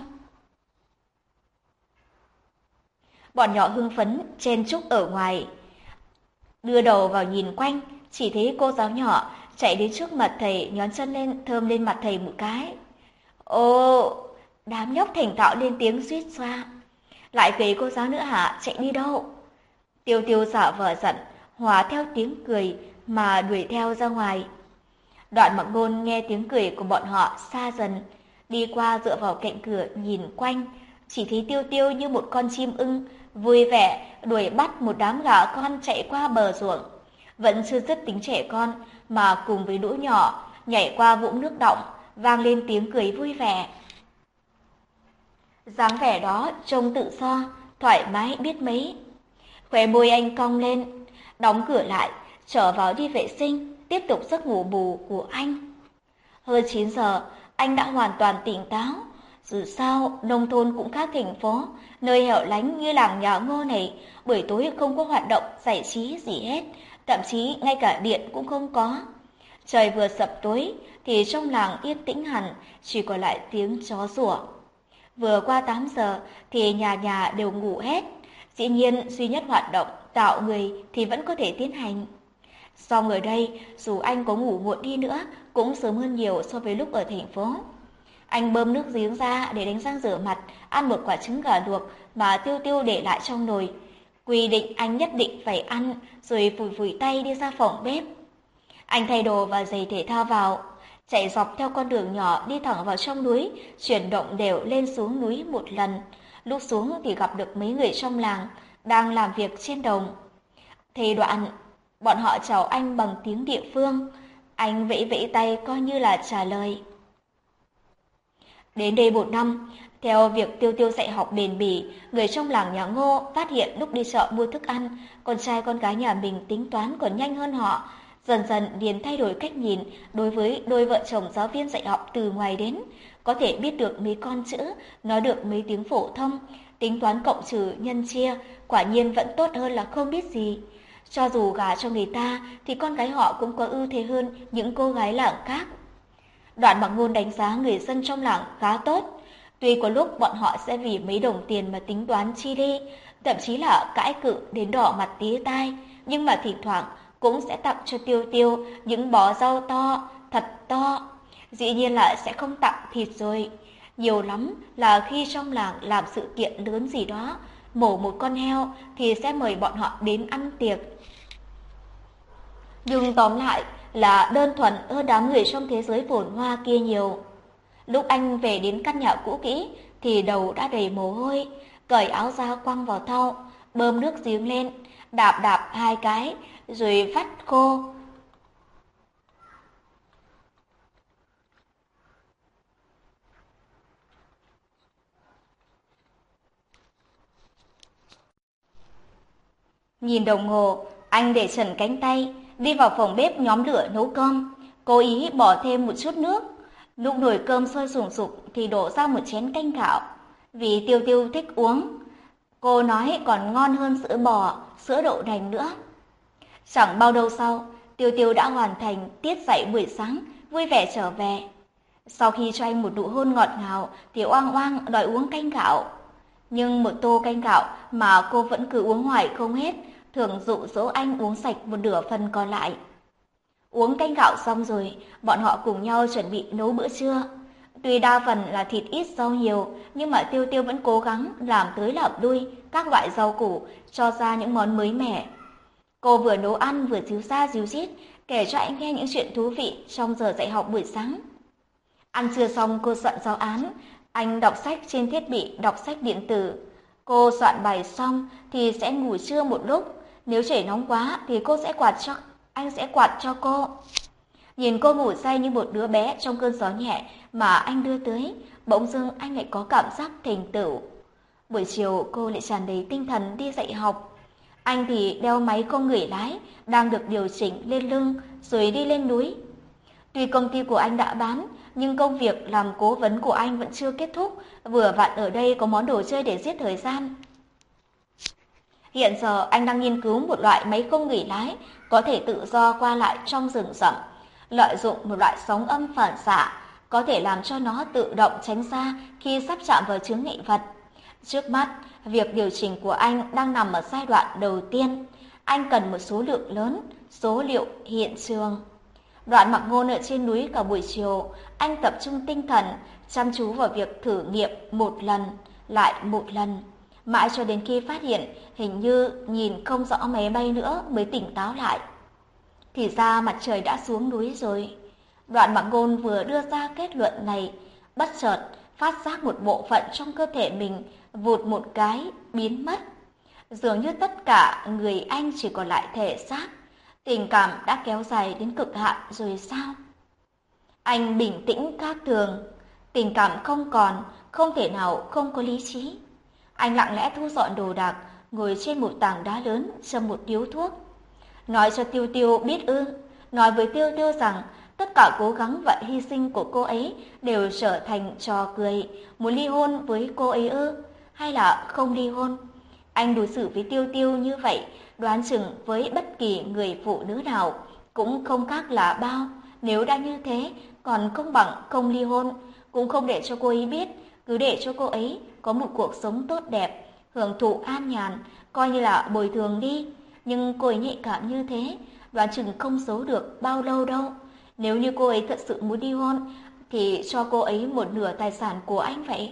Bọn nhỏ hưng phấn chen chúc ở ngoài, đưa đầu vào nhìn quanh, chỉ thấy cô giáo nhỏ chạy đến trước mặt thầy, nhón chân lên thơm lên mặt thầy một cái. Ô, đám nhóc thành thạo lên tiếng suýt xoa. Lại về cô giáo nữa hả, chạy đi đâu? Tiêu Tiêu giả vờ giận, hòa theo tiếng cười mà đuổi theo ra ngoài. Đoạn Mặc Ngôn nghe tiếng cười của bọn họ xa dần, đi qua dựa vào cạnh cửa nhìn quanh, chỉ thấy Tiêu Tiêu như một con chim ưng, vui vẻ đuổi bắt một đám gà con chạy qua bờ ruộng. Vẫn chưa dứt tính trẻ con mà cùng với lũ nhỏ nhảy qua vũng nước đọng, vang lên tiếng cười vui vẻ. Dáng vẻ đó trông tự do, thoải mái biết mấy. Khóe môi anh cong lên, đóng cửa lại, trở vào đi vệ sinh, tiếp tục giấc ngủ bù của anh. Hơn chín giờ, anh đã hoàn toàn tỉnh táo. Dù sao, nông thôn cũng khác thành phố, nơi hẻo lánh như làng nhà Ngô này, buổi tối không có hoạt động giải trí gì hết, thậm chí ngay cả điện cũng không có. Trời vừa sập tối thì trong làng yên tĩnh hẳn, chỉ còn lại tiếng chó sủa. Vừa qua tám giờ thì nhà nhà đều ngủ hết, dĩ nhiên duy nhất hoạt động tạo người thì vẫn có thể tiến hành. Song ở đây, dù anh có ngủ muộn đi nữa, cũng sớm hơn nhiều so với lúc ở thành phố. Anh bơm nước giếng ra để đánh răng rửa mặt, ăn một quả trứng gà luộc mà Tiêu Tiêu để lại trong nồi. Quy định anh nhất định phải ăn, rồi phủi phủi tay đi ra phòng bếp. Anh thay đồ và giày thể thao vào, chạy dọc theo con đường nhỏ đi thẳng vào trong núi, chuyển động đều lên xuống núi một lần. Lúc xuống thì gặp được mấy người trong làng đang làm việc trên đồng. Thầy Đoạn, bọn họ chào anh bằng tiếng địa phương. Anh vẫy vẫy tay coi như là trả lời. Đến đây một năm, theo việc Tiêu Tiêu dạy học bền bỉ, người trong làng nhà Ngô phát hiện lúc đi chợ mua thức ăn, con trai con gái nhà mình tính toán còn nhanh hơn họ. Dần dần liền thay đổi cách nhìn đối với đôi vợ chồng giáo viên dạy học từ ngoài đến, có thể biết được mấy con chữ, nói được mấy tiếng phổ thông, tính toán cộng trừ nhân chia, quả nhiên vẫn tốt hơn là không biết gì. Cho dù gả cho người ta thì con gái họ cũng có ưu thế hơn những cô gái làng khác. Đoạn Mặc Ngôn đánh giá người dân trong làng khá tốt. Tuy có lúc bọn họ sẽ vì mấy đồng tiền mà tính toán chi ly, thậm chí là cãi cự đến đỏ mặt tía tai, nhưng mà thỉnh thoảng cũng sẽ tặng cho Tiêu Tiêu những bó rau to, thật to. Dĩ nhiên là sẽ không tặng thịt rồi. Nhiều lắm là khi trong làng làm sự kiện lớn gì đó, mổ một con heo thì sẽ mời bọn họ đến ăn tiệc. Nhưng tóm lại là đơn thuần hơn đám người trong thế giới phồn hoa kia nhiều. Lúc anh về đến căn nhà cũ kỹ thì đầu đã đầy mồ hôi, cởi áo ra quăng vào thau, bơm nước giếng lên, đạp đạp hai cái rồi vắt khô. Nhìn đồng hồ, anh để trần cánh tay, đi vào phòng bếp nhóm lửa nấu cơm, cố ý bỏ thêm một chút nước. Lúc nồi cơm sôi sùng sục thì đổ ra một chén canh gạo, vì Tiêu Tiêu thích uống. Cô nói còn ngon hơn sữa bò, sữa đậu nành nữa. Chẳng bao lâu sau, Tiêu Tiêu đã hoàn thành tiết dạy buổi sáng, vui vẻ trở về. Sau khi cho anh một nụ hôn ngọt ngào thì oang oang đòi uống canh gạo. Nhưng một tô canh gạo mà cô vẫn cứ uống hoài không hết, thường dụ dỗ anh uống sạch một nửa phần còn lại. Uống canh gạo xong rồi, bọn họ cùng nhau chuẩn bị nấu bữa trưa. Tuy đa phần là thịt ít rau nhiều, nhưng mà Tiêu Tiêu vẫn cố gắng làm tới làm lui các loại rau củ, cho ra những món mới mẻ. Cô vừa nấu ăn vừa díu ra díu dít, kể cho anh nghe những chuyện thú vị trong giờ dạy học buổi sáng. Ăn trưa xong cô soạn giáo án, anh đọc sách trên thiết bị đọc sách điện tử. Cô soạn bài xong thì sẽ ngủ trưa một lúc, nếu trời nóng quá thì cô sẽ quạt cho anh sẽ quạt cho cô. Nhìn cô ngủ say như một đứa bé trong cơn gió nhẹ mà anh đưa tới, bỗng dưng anh lại có cảm giác thành tựu. Buổi chiều cô lại tràn đầy tinh thần đi dạy học. Anh thì đeo máy không người lái, đang được điều chỉnh lên lưng rồi đi lên núi. Tuy công ty của anh đã bán, nhưng công việc làm cố vấn của anh vẫn chưa kết thúc, vừa vặn ở đây có món đồ chơi để giết thời gian. Hiện giờ anh đang nghiên cứu một loại máy không người lái có thể tự do qua lại trong rừng rậm, lợi dụng một loại sóng âm phản xạ có thể làm cho nó tự động tránh xa khi sắp chạm vào chướng ngại vật. Trước mắt, việc điều chỉnh của anh đang nằm ở giai đoạn đầu tiên. Anh cần một số lượng lớn số liệu hiện trường. Đoạn Mặc Ngôn ở trên núi cả buổi chiều, anh tập trung tinh thần, chăm chú vào việc thử nghiệm một lần, lại một lần, mãi cho đến khi phát hiện hình như nhìn không rõ máy bay nữa mới tỉnh táo lại. Thì ra mặt trời đã xuống núi rồi. Đoạn Mặc Ngôn vừa đưa ra kết luận này, bất chợt phát giác một bộ phận trong cơ thể mình vụt một cái biến mất. Dường như tất cả người anh chỉ còn lại thể xác. Tình cảm đã kéo dài đến cực hạn rồi sao? Anh bình tĩnh khác thường. Tình cảm không còn, không thể nào không có lý trí. Anh lặng lẽ thu dọn đồ đạc, ngồi trên một tảng đá lớn châm một điếu thuốc. Nói cho Tiêu Tiêu biết ư? Nói với Tiêu Tiêu rằng tất cả cố gắng và hy sinh của cô ấy đều trở thành trò cười. Muốn ly hôn với cô ấy ư? Hay là không ly hôn? Anh đối xử với Tiêu Tiêu như vậy, đoán chừng với bất kỳ người phụ nữ nào cũng không khác là bao. Nếu đã như thế, còn không bằng không ly hôn, cũng không để cho cô ấy biết, cứ để cho cô ấy có một cuộc sống tốt đẹp, hưởng thụ an nhàn, coi như là bồi thường đi. Nhưng cô ấy nhạy cảm như thế, đoán chừng không giấu được bao lâu đâu. Nếu như cô ấy thật sự muốn ly hôn, thì cho cô ấy một nửa tài sản của anh vậy.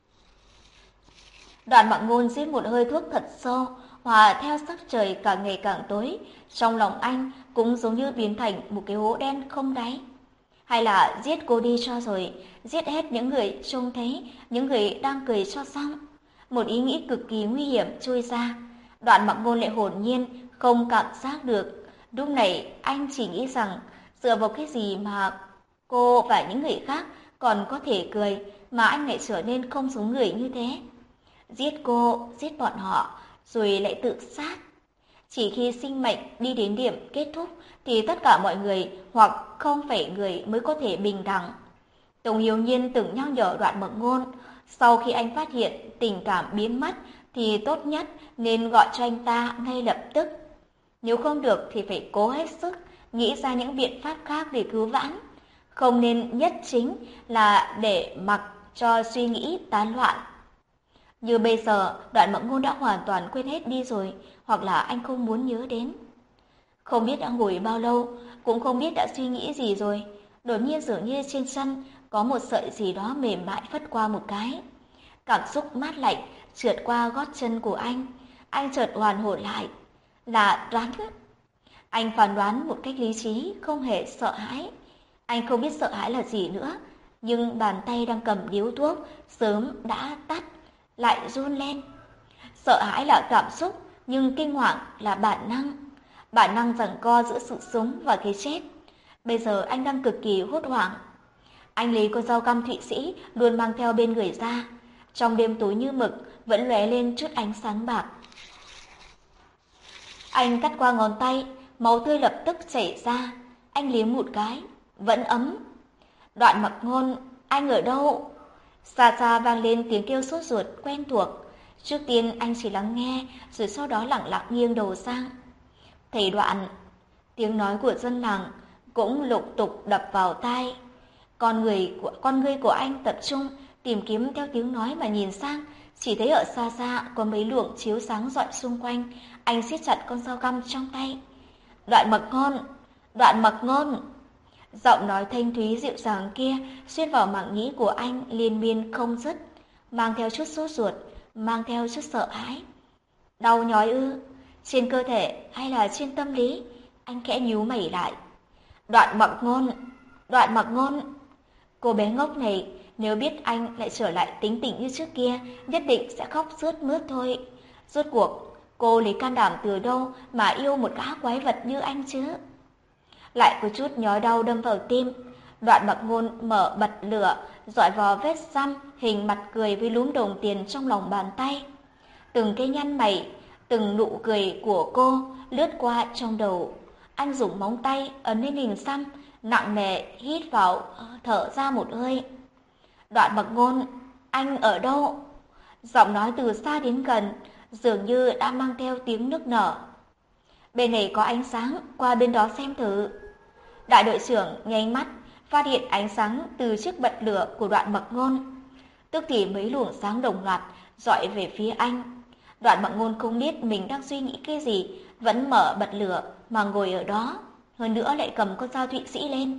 Đoạn Mặc Ngôn rít một hơi thuốc thật sâu, hòa theo sắc trời càng ngày càng tối, trong lòng anh cũng giống như biến thành một cái hố đen không đáy. Hay là giết cô đi cho rồi, giết hết những người trông thấy, những người đang cười cho xong. Một ý nghĩ cực kỳ nguy hiểm trôi ra. Đoạn Mặc Ngôn lại hồn nhiên, không cảm giác được. Lúc này anh chỉ nghĩ rằng dựa vào cái gì mà cô và những người khác còn có thể cười, mà anh lại trở nên không giống người như thế. Giết cô, giết bọn họ, rồi lại tự sát. Chỉ khi sinh mệnh đi đến điểm kết thúc thì tất cả mọi người hoặc không phải người mới có thể bình đẳng. Tống Hiếu Nhiên từng nhắc nhở Đoạn Mặc Ngôn, sau khi anh phát hiện tình cảm biến mất thì tốt nhất nên gọi cho anh ta ngay lập tức. Nếu không được thì phải cố hết sức nghĩ ra những biện pháp khác để cứu vãn. Không nên nhất chính là để mặc cho suy nghĩ tán loạn. Như bây giờ, Đoạn Mặc Ngôn đã hoàn toàn quên hết đi rồi, hoặc là anh không muốn nhớ đến. Không biết đã ngồi bao lâu, cũng không biết đã suy nghĩ gì rồi. Đột nhiên dường như trên chân có một sợi gì đó mềm mại phất qua một cái. Cảm xúc mát lạnh trượt qua gót chân của anh. Anh chợt hoàn hồn lại. Là rắn. Anh phán đoán một cách lý trí, không hề sợ hãi. Anh không biết sợ hãi là gì nữa, nhưng bàn tay đang cầm điếu thuốc sớm đã tắt, lại run lên. Sợ hãi là cảm xúc, nhưng kinh hoàng là bản năng. Bản năng giằng co giữa sự sống và cái chết. Bây giờ anh đang cực kỳ hốt hoảng. Anh lấy con dao găm Thụy Sĩ luôn mang theo bên người ra. Trong đêm tối như mực vẫn lóe lên chút ánh sáng bạc. Anh cắt qua ngón tay, máu tươi lập tức chảy ra. Anh liếm một cái, vẫn ấm. Đoạn Mặc Ngôn, anh ở đâu? Xa xa vang lên tiếng kêu sốt ruột quen thuộc. Trước tiên anh chỉ lắng nghe, rồi sau đó lặng lặng nghiêng đầu sang. Thầy Đoạn, tiếng nói của dân làng cũng lục tục đập vào tai. Con người của con ngươi của anh tập trung tìm kiếm theo tiếng nói mà nhìn sang, chỉ thấy ở xa xa có mấy luồng chiếu sáng rọi xung quanh. Anh siết chặt con dao găm trong tay. Đoạn Mặc Ngôn, Đoạn Mặc Ngôn. Giọng nói thanh thúy dịu dàng kia xuyên vào màng nhĩ của anh liên miên không dứt, mang theo chút sốt ruột, mang theo chút sợ hãi. Đau nhói ư? Trên cơ thể hay là trên tâm lý? Anh khẽ nhíu mày lại. Đoạn Mặc Ngôn, Đoạn Mặc Ngôn. Cô bé ngốc này nếu biết anh lại trở lại tính tình như trước kia, nhất định sẽ khóc sướt mướt thôi. Rốt cuộc, cô lấy can đảm từ đâu mà yêu một gã quái vật như anh chứ? Lại có chút nhói đau đâm vào tim. Đoạn Mặc Ngôn mở bật lửa, dọi vào vết răm hình mặt cười với lúm đồng tiền trong lòng bàn tay. Từng cái nhăn mày, từng nụ cười của cô lướt qua trong đầu. Anh dùng móng tay ấn lên hình xăm, nặng nề hít vào, thở ra một hơi. Đoạn Mặc Ngôn, anh ở đâu? Giọng nói từ xa đến gần, dường như đã mang theo tiếng nức nở. Bên này có ánh sáng, qua bên đó xem thử. Đại đội trưởng nháy mắt, phát hiện ánh sáng từ chiếc bật lửa của Đoạn Mặc Ngôn. Tức thì mấy luồng sáng đồng loạt dọi về phía anh. Đoạn Mặc Ngôn không biết mình đang suy nghĩ cái gì, vẫn mở bật lửa mà ngồi ở đó, hơn nữa lại cầm con dao Thụy Sĩ lên.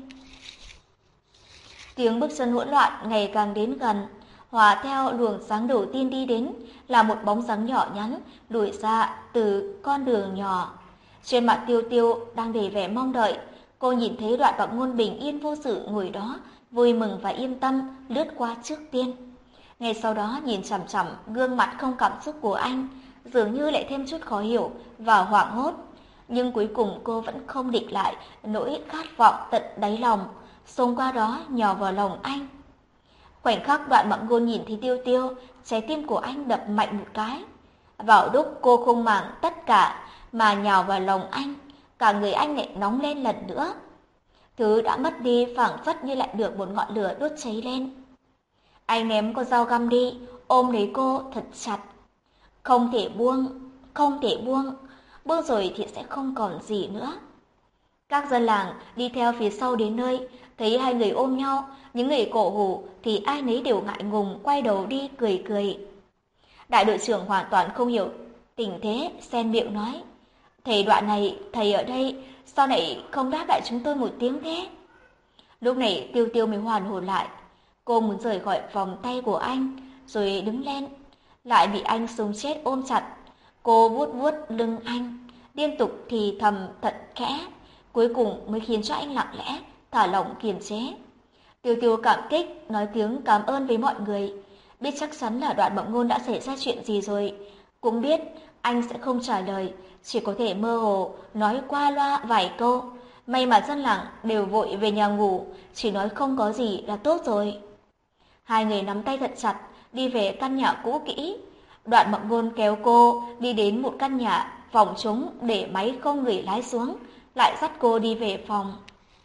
Tiếng bước chân hỗn loạn ngày càng đến gần, hòa theo luồng sáng đầu tiên đi đến là một bóng dáng nhỏ nhắn lùi ra từ con đường nhỏ. Trên mặt Tiêu Tiêu đang đầy vẻ mong đợi, cô nhìn thấy Đoạn Mặc Ngôn bình yên vô sự ngồi đó, vui mừng và yên tâm lướt qua trước tiên. Ngay sau đó nhìn chằm chằm gương mặt không cảm xúc của anh, dường như lại thêm chút khó hiểu và hoảng hốt. Nhưng cuối cùng cô vẫn không địch lại nỗi khát vọng tận đáy lòng, xông qua đó nhào vào lòng anh. Khoảnh khắc Đoạn Mặc Ngôn nhìn thấy Tiêu Tiêu, trái tim của anh đập mạnh một cái. Vào lúc cô không màng tất cả mà nhào vào lòng anh, cả người anh lại nóng lên lần nữa. Thứ đã mất đi phảng phất như lại được một ngọn lửa đốt cháy lên. Anh ném con dao găm đi, ôm lấy cô thật chặt. Không thể buông, không thể buông, buông rồi thì sẽ không còn gì nữa. Các dân làng đi theo phía sau đến nơi, thấy hai người ôm nhau, những người cổ hủ thì ai nấy đều ngại ngùng quay đầu đi cười cười. Đại đội trưởng hoàn toàn không hiểu tình thế, xen miệng nói: "Thầy Đoạn này, thầy ở đây, sao lại không đáp lại chúng tôi một tiếng thế?" Lúc này Tiêu Tiêu mới hoàn hồn lại, cô muốn rời khỏi vòng tay của anh, rồi đứng lên, lại bị anh sống chết ôm chặt. Cô vuốt vuốt lưng anh, liên tục thì thầm thật khẽ, cuối cùng mới khiến cho anh lặng lẽ thả lỏng kiềm chế. Tiêu Tiêu cảm kích nói tiếng cảm ơn với mọi người, biết chắc chắn là Đoạn Mặc Ngôn đã xảy ra chuyện gì rồi, cũng biết anh sẽ không trả lời, chỉ có thể mơ hồ nói qua loa vài câu. May mà dân làng đều vội về nhà ngủ, chỉ nói không có gì là tốt rồi. Hai người nắm tay thật chặt đi về căn nhà cũ kỹ. Đoạn Mặc Ngôn kéo cô đi đến một căn nhà phòng trống để máy không người lái xuống, lại dắt cô đi về phòng.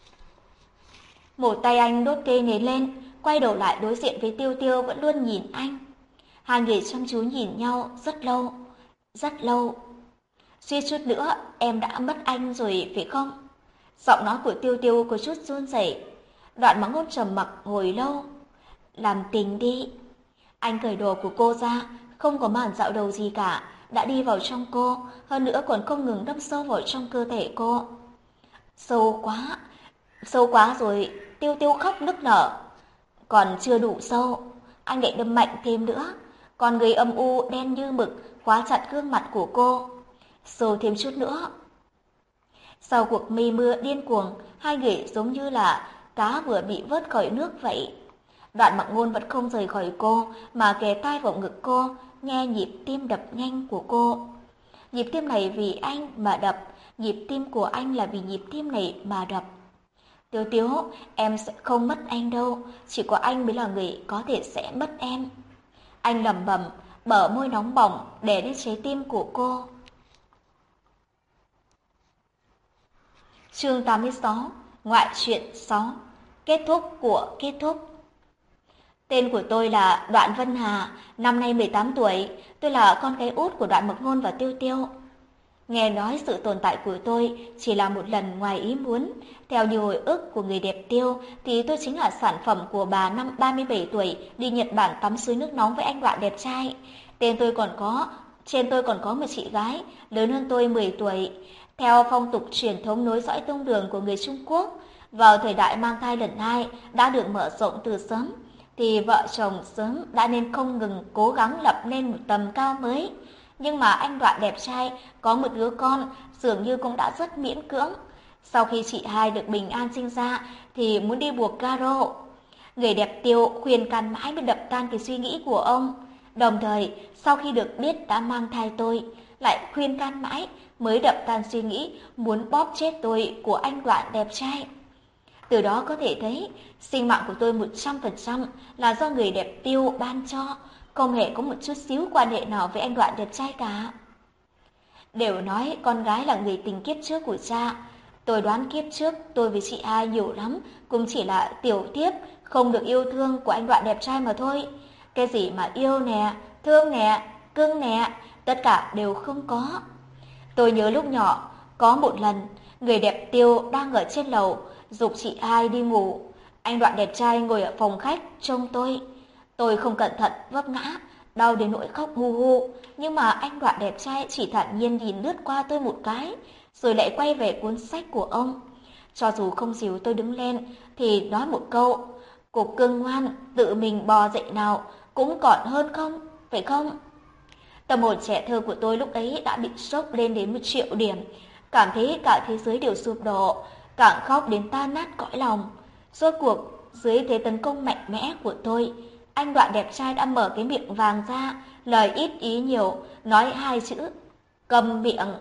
Một tay anh đốt cây nến lên, quay đầu lại đối diện với Tiêu Tiêu vẫn luôn nhìn anh. Hai người chăm chú nhìn nhau rất lâu, rất lâu. Suýt chút nữa em đã mất anh rồi phải không? Giọng nói của Tiêu Tiêu có chút run rẩy. Đoạn Mặc Ngôn trầm mặc hồi lâu. Làm tình đi. Anh cởi đồ của cô ra, không có màn dạo đầu gì cả, đã đi vào trong cô, hơn nữa còn không ngừng đâm sâu vào trong cơ thể cô. Sâu quá, sâu quá rồi. Tiêu Tiêu khóc nức nở. Còn chưa đủ sâu, anh lại đâm mạnh thêm nữa. Con người âm u đen như mực khóa chặt gương mặt của cô. Sâu thêm chút nữa. Sau cuộc mây mưa điên cuồng, hai người giống như là cá vừa bị vớt khỏi nước vậy. Đoạn Mặc Ngôn vẫn không rời khỏi cô, mà kề tai vào ngực cô, nghe nhịp tim đập nhanh của cô. Nhịp tim này vì anh mà đập, nhịp tim của anh là vì nhịp tim này mà đập. Tiêu Tiêu, em sẽ không mất anh đâu, chỉ có anh mới là người có thể sẽ mất em. Anh lẩm bẩm, bờ môi nóng bỏng đè lên trái tim của cô. Chương tám mươi sáu, ngoại truyện sáu, kết thúc của kết thúc. Tên của tôi là Đoạn Vân Hà, năm nay mười tám tuổi, tôi là con gái út của Đoạn Mặc Ngôn và Tiêu Tiêu. Nghe nói sự tồn tại của tôi chỉ là một lần ngoài ý muốn, theo như hồi ức của người đẹp Tiêu thì tôi chính là sản phẩm của bà năm ba mươi bảy tuổi đi Nhật Bản tắm suối nước nóng với anh Đoạn đẹp trai. Tên tôi còn có, trên tôi còn có một chị gái lớn hơn tôi mười tuổi. Theo phong tục truyền thống nối dõi tông đường của người Trung Quốc, vào thời đại mang thai lần hai đã được mở rộng từ sớm, thì vợ chồng sớm đã nên không ngừng cố gắng lập nên một tầm cao mới. Nhưng mà anh Đoạn đẹp trai có một đứa con dường như cũng đã rất miễn cưỡng. Sau khi chị hai được bình an sinh ra thì muốn đi buộc garo. Người đẹp Tiêu khuyên can mãi mới đập tan cái suy nghĩ của ông. Đồng thời sau khi được biết đã mang thai tôi, lại khuyên can mãi mới đập tan suy nghĩ muốn bóp chết tôi của anh Đoạn đẹp trai. Từ đó có thể thấy sinh mạng của tôi một trăm phần trăm là do người đẹp Tiêu ban cho, không hề có một chút xíu quan hệ nào với anh Đoạn đẹp trai cả. Đều nói con gái là người tình kiếp trước của cha, Tôi đoán kiếp trước tôi với chị hai nhiều lắm, cũng chỉ là tiểu tiếp, không được yêu thương của anh Đoạn đẹp trai mà thôi. Cái gì mà yêu nè, thương nè, cưng nè, tất cả đều không có. Tôi nhớ lúc nhỏ, có một lần, người đẹp Tiêu đang ở trên lầu, giục chị hai đi ngủ. Anh Đoạn đẹp trai ngồi ở phòng khách trông tôi. Tôi không cẩn thận vấp ngã, đau đến nỗi khóc hu hu, nhưng mà anh Đoạn đẹp trai chỉ thản nhiên nhìn lướt qua tôi một cái, rồi lại quay về cuốn sách của ông. Cho dù không dìu tôi đứng lên thì nói một câu, cục cưng ngoan, tự mình bò dậy nào, cũng còn hơn không, phải không? Tâm hồn trẻ thơ của tôi lúc ấy đã bị sốc lên đến một triệu điểm, cảm thấy cả thế giới đều sụp đổ, càng khóc đến tan nát cõi lòng. Rốt cuộc, dưới thế tấn công mạnh mẽ của tôi, anh Đoạn đẹp trai đã mở cái miệng vàng ra, lời ít ý nhiều, nói hai chữ, cầm miệng.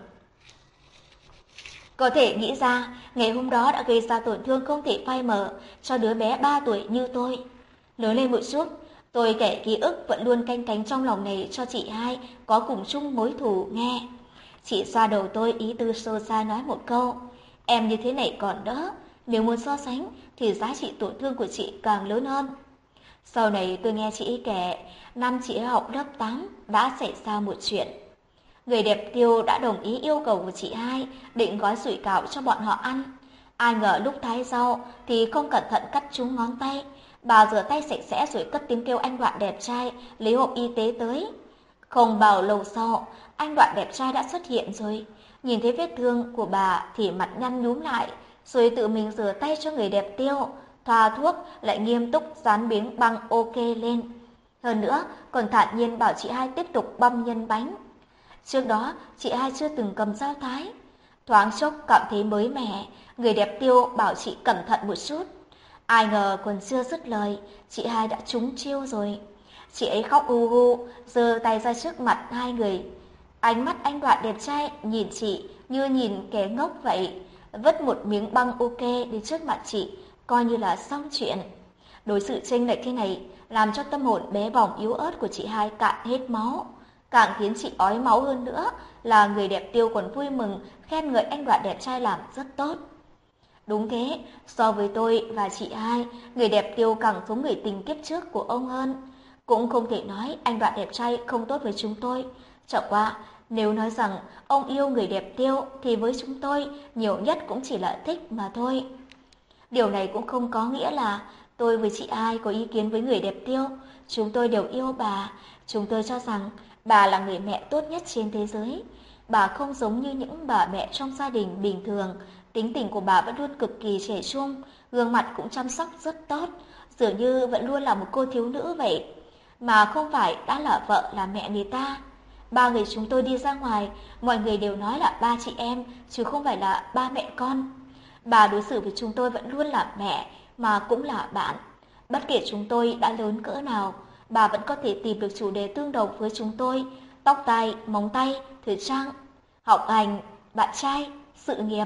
Có thể nghĩ ra, ngày hôm đó đã gây ra tổn thương không thể phai mờ cho đứa bé ba tuổi như tôi. Lớn lên một chút, tôi kể ký ức vẫn luôn canh cánh trong lòng này cho chị hai có cùng chung mối thù nghe. Chị xoa đầu tôi ý tư sâu xa nói một câu, em như thế này còn đỡ, nếu muốn so sánh thì giá trị tổn thương của chị càng lớn hơn. Sau này tôi nghe chị kể, năm chị học lớp tám đã xảy ra một chuyện. Người đẹp Tiêu đã đồng ý yêu cầu của chị hai, định gói sủi cảo cho bọn họ ăn. Ai ngờ lúc thái rau thì không cẩn thận cắt trúng ngón tay. Bà rửa tay sạch sẽ rồi cất tiếng kêu anh Đoạn đẹp trai lấy hộp y tế tới. Không bao lâu sau, anh Đoạn đẹp trai đã xuất hiện rồi. Nhìn thấy vết thương của bà thì mặt nhăn nhúm lại, rồi tự mình rửa tay cho người đẹp Tiêu, thoa thuốc lại nghiêm túc dán miếng băng ok lên. Hơn nữa, còn thản nhiên bảo chị hai tiếp tục băm nhân bánh. Trước đó, chị hai chưa từng cầm dao thái. Thoáng chốc cảm thấy mới mẻ, người đẹp Tiêu bảo chị cẩn thận một chút. Ai ngờ còn chưa dứt lời, chị hai đã trúng chiêu rồi. Chị ấy khóc hu hu, giơ tay ra trước mặt hai người. Ánh mắt anh Đoạn đẹp trai nhìn chị như nhìn kẻ ngốc vậy, vứt một miếng băng ok đến trước mặt chị, coi như là xong chuyện. Đối xử chênh lệch thế này làm cho tâm hồn bé bỏng yếu ớt của chị hai cạn hết máu. Càng khiến chị ói máu hơn nữa là người đẹp Tiêu còn vui mừng khen ngợi anh Đoạn đẹp trai làm rất tốt. Đúng thế, so với tôi và chị hai, người đẹp Tiêu càng giống người tình kiếp trước của ông hơn. Cũng không thể nói anh Đoạn đẹp trai không tốt với chúng tôi. Chẳng qua, nếu nói rằng ông yêu người đẹp Tiêu thì với chúng tôi nhiều nhất cũng chỉ là thích mà thôi. Điều này cũng không có nghĩa là tôi với chị hai có ý kiến với người đẹp Tiêu. Chúng tôi đều yêu bà. Chúng tôi cho rằng bà là người mẹ tốt nhất trên thế giới. Bà không giống như những bà mẹ trong gia đình bình thường. Tính tình của bà vẫn luôn cực kỳ trẻ trung, gương mặt cũng chăm sóc rất tốt, dường như vẫn luôn là một cô thiếu nữ vậy. Mà không phải đã là vợ là mẹ người ta. Ba người chúng tôi đi ra ngoài, mọi người đều nói là ba chị em, chứ không phải là ba mẹ con. Bà đối xử với chúng tôi vẫn luôn là mẹ, mà cũng là bạn. Bất kể chúng tôi đã lớn cỡ nào, bà vẫn có thể tìm được chủ đề tương đồng với chúng tôi, tóc tai, móng tay, thời trang, học hành, bạn trai, sự nghiệp.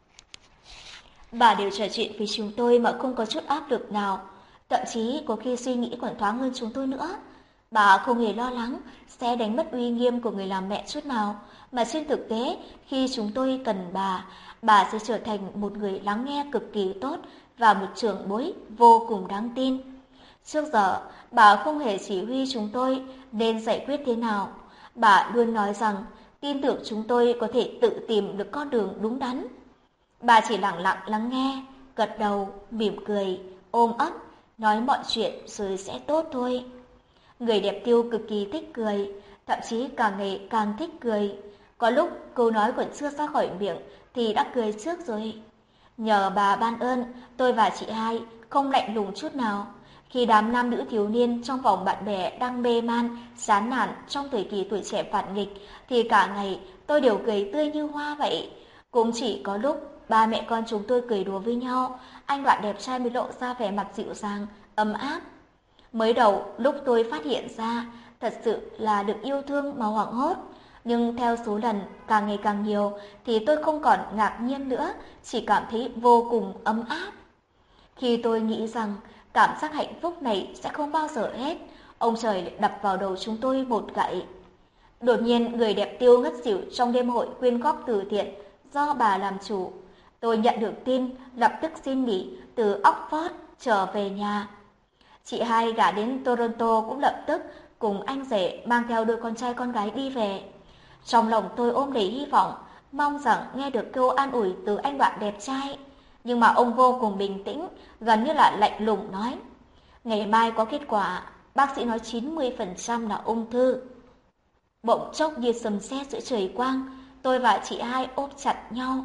Bà đều trò chuyện với chúng tôi mà không có chút áp lực nào, thậm chí có khi suy nghĩ còn thoáng hơn chúng tôi nữa. Bà không hề lo lắng sẽ đánh mất uy nghiêm của người làm mẹ chút nào, mà trên thực tế khi chúng tôi cần bà, bà sẽ trở thành một người lắng nghe cực kỳ tốt và một trưởng bối vô cùng đáng tin. Trước giờ, bà không hề chỉ huy chúng tôi nên giải quyết thế nào. Bà luôn nói rằng tin tưởng chúng tôi có thể tự tìm được con đường đúng đắn. Bà chỉ lặng lặng lắng nghe, gật đầu, mỉm cười, ôm ấp, nói mọi chuyện rồi sẽ tốt thôi. Người đẹp Tiêu cực kỳ thích cười, thậm chí càng ngày càng thích cười. Có lúc câu nói còn chưa ra khỏi miệng thì đã cười trước rồi. Nhờ bà ban ơn, tôi và chị hai không lạnh lùng chút nào. Khi đám nam nữ thiếu niên trong vòng bạn bè đang mê man, chán nản trong thời kỳ tuổi trẻ phản nghịch, thì cả ngày tôi đều cười tươi như hoa vậy. Cũng chỉ có lúc ba mẹ con chúng tôi cười đùa với nhau, anh Đoạn đẹp trai mới lộ ra vẻ mặt dịu dàng, ấm áp. Mới đầu lúc tôi phát hiện ra, thật sự là được yêu thương mà hoảng hốt. Nhưng theo số lần càng ngày càng nhiều thì tôi không còn ngạc nhiên nữa, chỉ cảm thấy vô cùng ấm áp. Khi tôi nghĩ rằng cảm giác hạnh phúc này sẽ không bao giờ hết, ông trời lại đập vào đầu chúng tôi một gậy. Đột nhiên người đẹp Tiêu ngất xỉu trong đêm hội quyên góp từ thiện do bà làm chủ. Tôi nhận được tin, lập tức xin nghỉ từ Oxford trở về nhà. Chị hai gả đến Toronto cũng lập tức cùng anh rể mang theo đôi con trai con gái đi về. Trong lòng tôi ôm đầy hy vọng, mong rằng nghe được câu an ủi từ anh bạn đẹp trai. Nhưng mà ông vô cùng bình tĩnh, gần như là lạnh lùng nói: ngày mai có kết quả, bác sĩ nói chín mươi phần trăm là ung thư. Bỗng chốc như sấm sét giữa trời quang, tôi và chị hai ôm chặt nhau.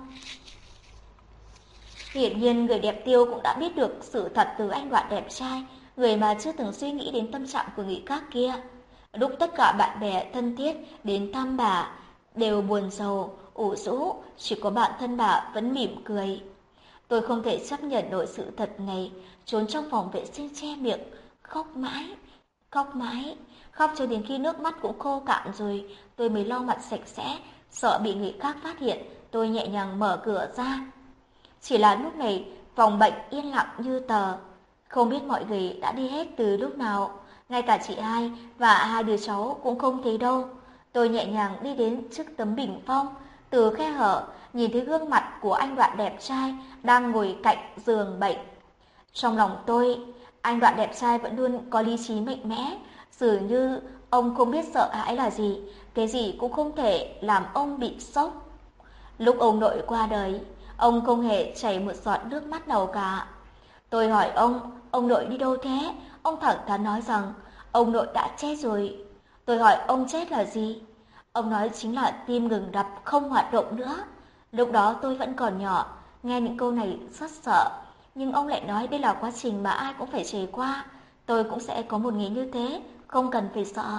Hiển nhiên người đẹp Tiêu cũng đã biết được sự thật từ anh bạn đẹp trai, người mà chưa từng suy nghĩ đến tâm trạng của người khác kia. Lúc tất cả bạn bè thân thiết đến thăm bà đều buồn rầu, ủ rũ, chỉ có bản thân bà vẫn mỉm cười. Tôi không thể chấp nhận nổi sự thật này, trốn trong phòng vệ sinh che miệng, khóc mãi, khóc mãi, khóc cho đến khi nước mắt cũng khô cạn rồi, tôi mới lau mặt sạch sẽ, sợ bị người khác phát hiện, tôi nhẹ nhàng mở cửa ra. Chỉ là lúc này, phòng bệnh yên lặng như tờ, không biết mọi người đã đi hết từ lúc nào, ngay cả chị hai và hai đứa cháu cũng không thấy đâu. Tôi nhẹ nhàng đi đến trước tấm bình phong, từ khe hở nhìn thấy gương mặt của anh bạn đẹp trai đang ngồi cạnh giường bệnh. Trong lòng tôi, anh bạn đẹp trai vẫn luôn có lý trí mạnh mẽ, dường như ông không biết sợ hãi là gì, cái gì cũng không thể làm ông bị sốc. Lúc ông nội qua đời, ông không hề chảy một giọt nước mắt nào cả. Tôi hỏi ông, ông nội đi đâu thế? Ông thẳng thắn nói rằng ông nội đã chết rồi. Tôi hỏi ông chết là gì? Ông nói chính là tim ngừng đập, không hoạt động nữa. Lúc đó tôi vẫn còn nhỏ, nghe những câu này rất sợ. Nhưng ông lại nói đây là quá trình mà ai cũng phải trải qua. Tôi cũng sẽ có một ngày như thế, không cần phải sợ.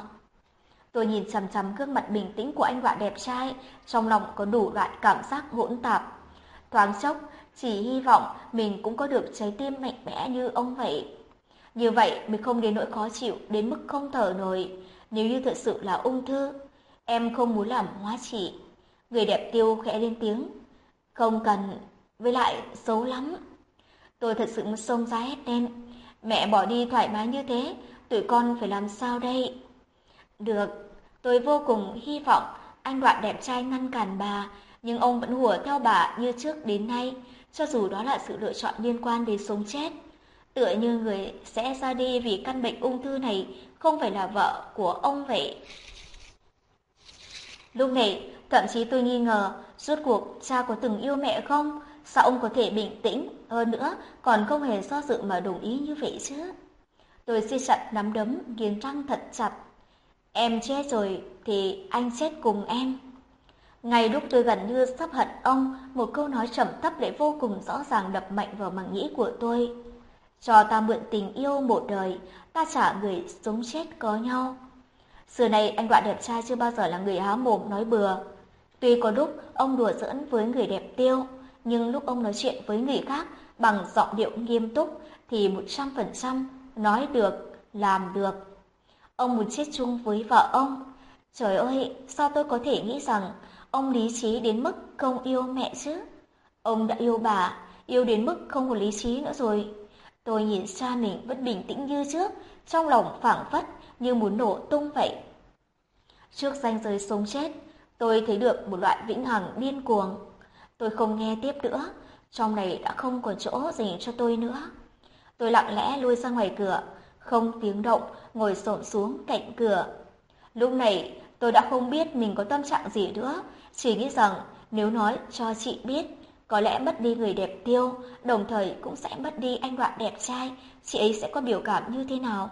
Tôi nhìn chằm chằm gương mặt bình tĩnh của anh bạn đẹp trai, trong lòng có đủ loại cảm giác hỗn tạp. Thoáng chốc, chỉ hy vọng mình cũng có được trái tim mạnh mẽ như ông vậy. Như vậy mới không đến nỗi khó chịu đến mức không thở nổi. Nếu như thật sự là ung thư, em không muốn làm hóa trị. Người đẹp Tiêu khẽ lên tiếng. Không cần, với lại xấu lắm. Tôi thật sự muốn xông ra hét lên. Mẹ bỏ đi thoải mái như thế, tụi con phải làm sao đây? Được, tôi vô cùng hy vọng anh bạn đẹp trai ngăn cản bà, nhưng ông vẫn hùa theo bà như trước đến nay, cho dù đó là sự lựa chọn liên quan đến sống chết. Tựa như người sẽ ra đi vì căn bệnh ung thư này không phải là vợ của ông vậy. Lúc này, thậm chí tôi nghi ngờ, rốt cuộc cha có từng yêu mẹ không? Sao ông có thể bình tĩnh, hơn nữa còn không hề do dự mà đồng ý như vậy chứ? Tôi siết chặt nắm đấm, nghiến răng thật chặt. Em chết rồi thì anh chết cùng em. Ngay lúc tôi gần như sắp hận ông, một câu nói trầm thấp lại vô cùng rõ ràng đập mạnh vào màng nhĩ của tôi. Cho ta mượn tình yêu một đời, ta trả người sống chết có nhau. Xưa này anh bạn đẹp trai chưa bao giờ là người há mồm nói bừa. Tuy có lúc ông đùa giỡn với người đẹp Tiêu, nhưng lúc ông nói chuyện với người khác bằng giọng điệu nghiêm túc thì một trăm phần trăm nói được, làm được. Ông muốn chết chung với vợ ông. Trời ơi, sao tôi có thể nghĩ rằng ông lý trí đến mức không yêu mẹ chứ? Ông đã yêu bà, yêu đến mức không có lý trí nữa rồi. Tôi nhìn cha mình vẫn bình tĩnh như trước, trong lòng phảng phất như muốn nổ tung vậy. Trước ranh giới sống chết, tôi thấy được một loại vĩnh hằng điên cuồng. Tôi không nghe tiếp nữa, trong này đã không còn chỗ dành cho tôi nữa. Tôi lặng lẽ lui ra ngoài cửa, không tiếng động ngồi xổm xuống cạnh cửa. Lúc này tôi đã không biết mình có tâm trạng gì nữa, chỉ nghĩ rằng nếu nói cho chị biết, có lẽ mất đi người đẹp Tiêu, đồng thời cũng sẽ mất đi anh bạn đẹp trai, chị ấy sẽ có biểu cảm như thế nào?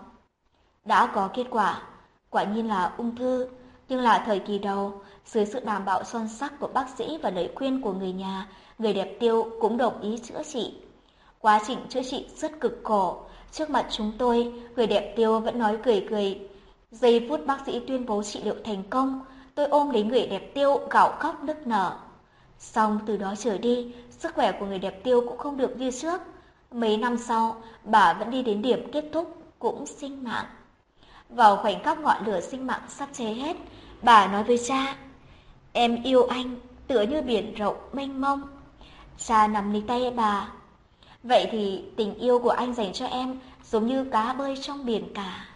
Đã có kết quả, quả nhiên là ung thư, nhưng là thời kỳ đầu, dưới sự đảm bảo son sắc của bác sĩ và lời khuyên của người nhà, người đẹp Tiêu cũng đồng ý chữa trị. Quá trình chữa trị rất cực khổ, trước mặt chúng tôi, người đẹp Tiêu vẫn nói cười cười. Giây phút bác sĩ tuyên bố trị liệu thành công, tôi ôm lấy người đẹp Tiêu gào khóc nức nở. Xong từ đó trở đi, sức khỏe của người đẹp Tiêu cũng không được như trước. Mấy năm sau, bà vẫn đi đến điểm kết thúc, cũng sinh mạng. Vào khoảnh khắc ngọn lửa sinh mạng sắp cháy hết, bà nói với cha, em yêu anh, tựa như biển rộng mênh mông. Cha nắm lấy tay bà. Vậy thì tình yêu của anh dành cho em giống như cá bơi trong biển cả.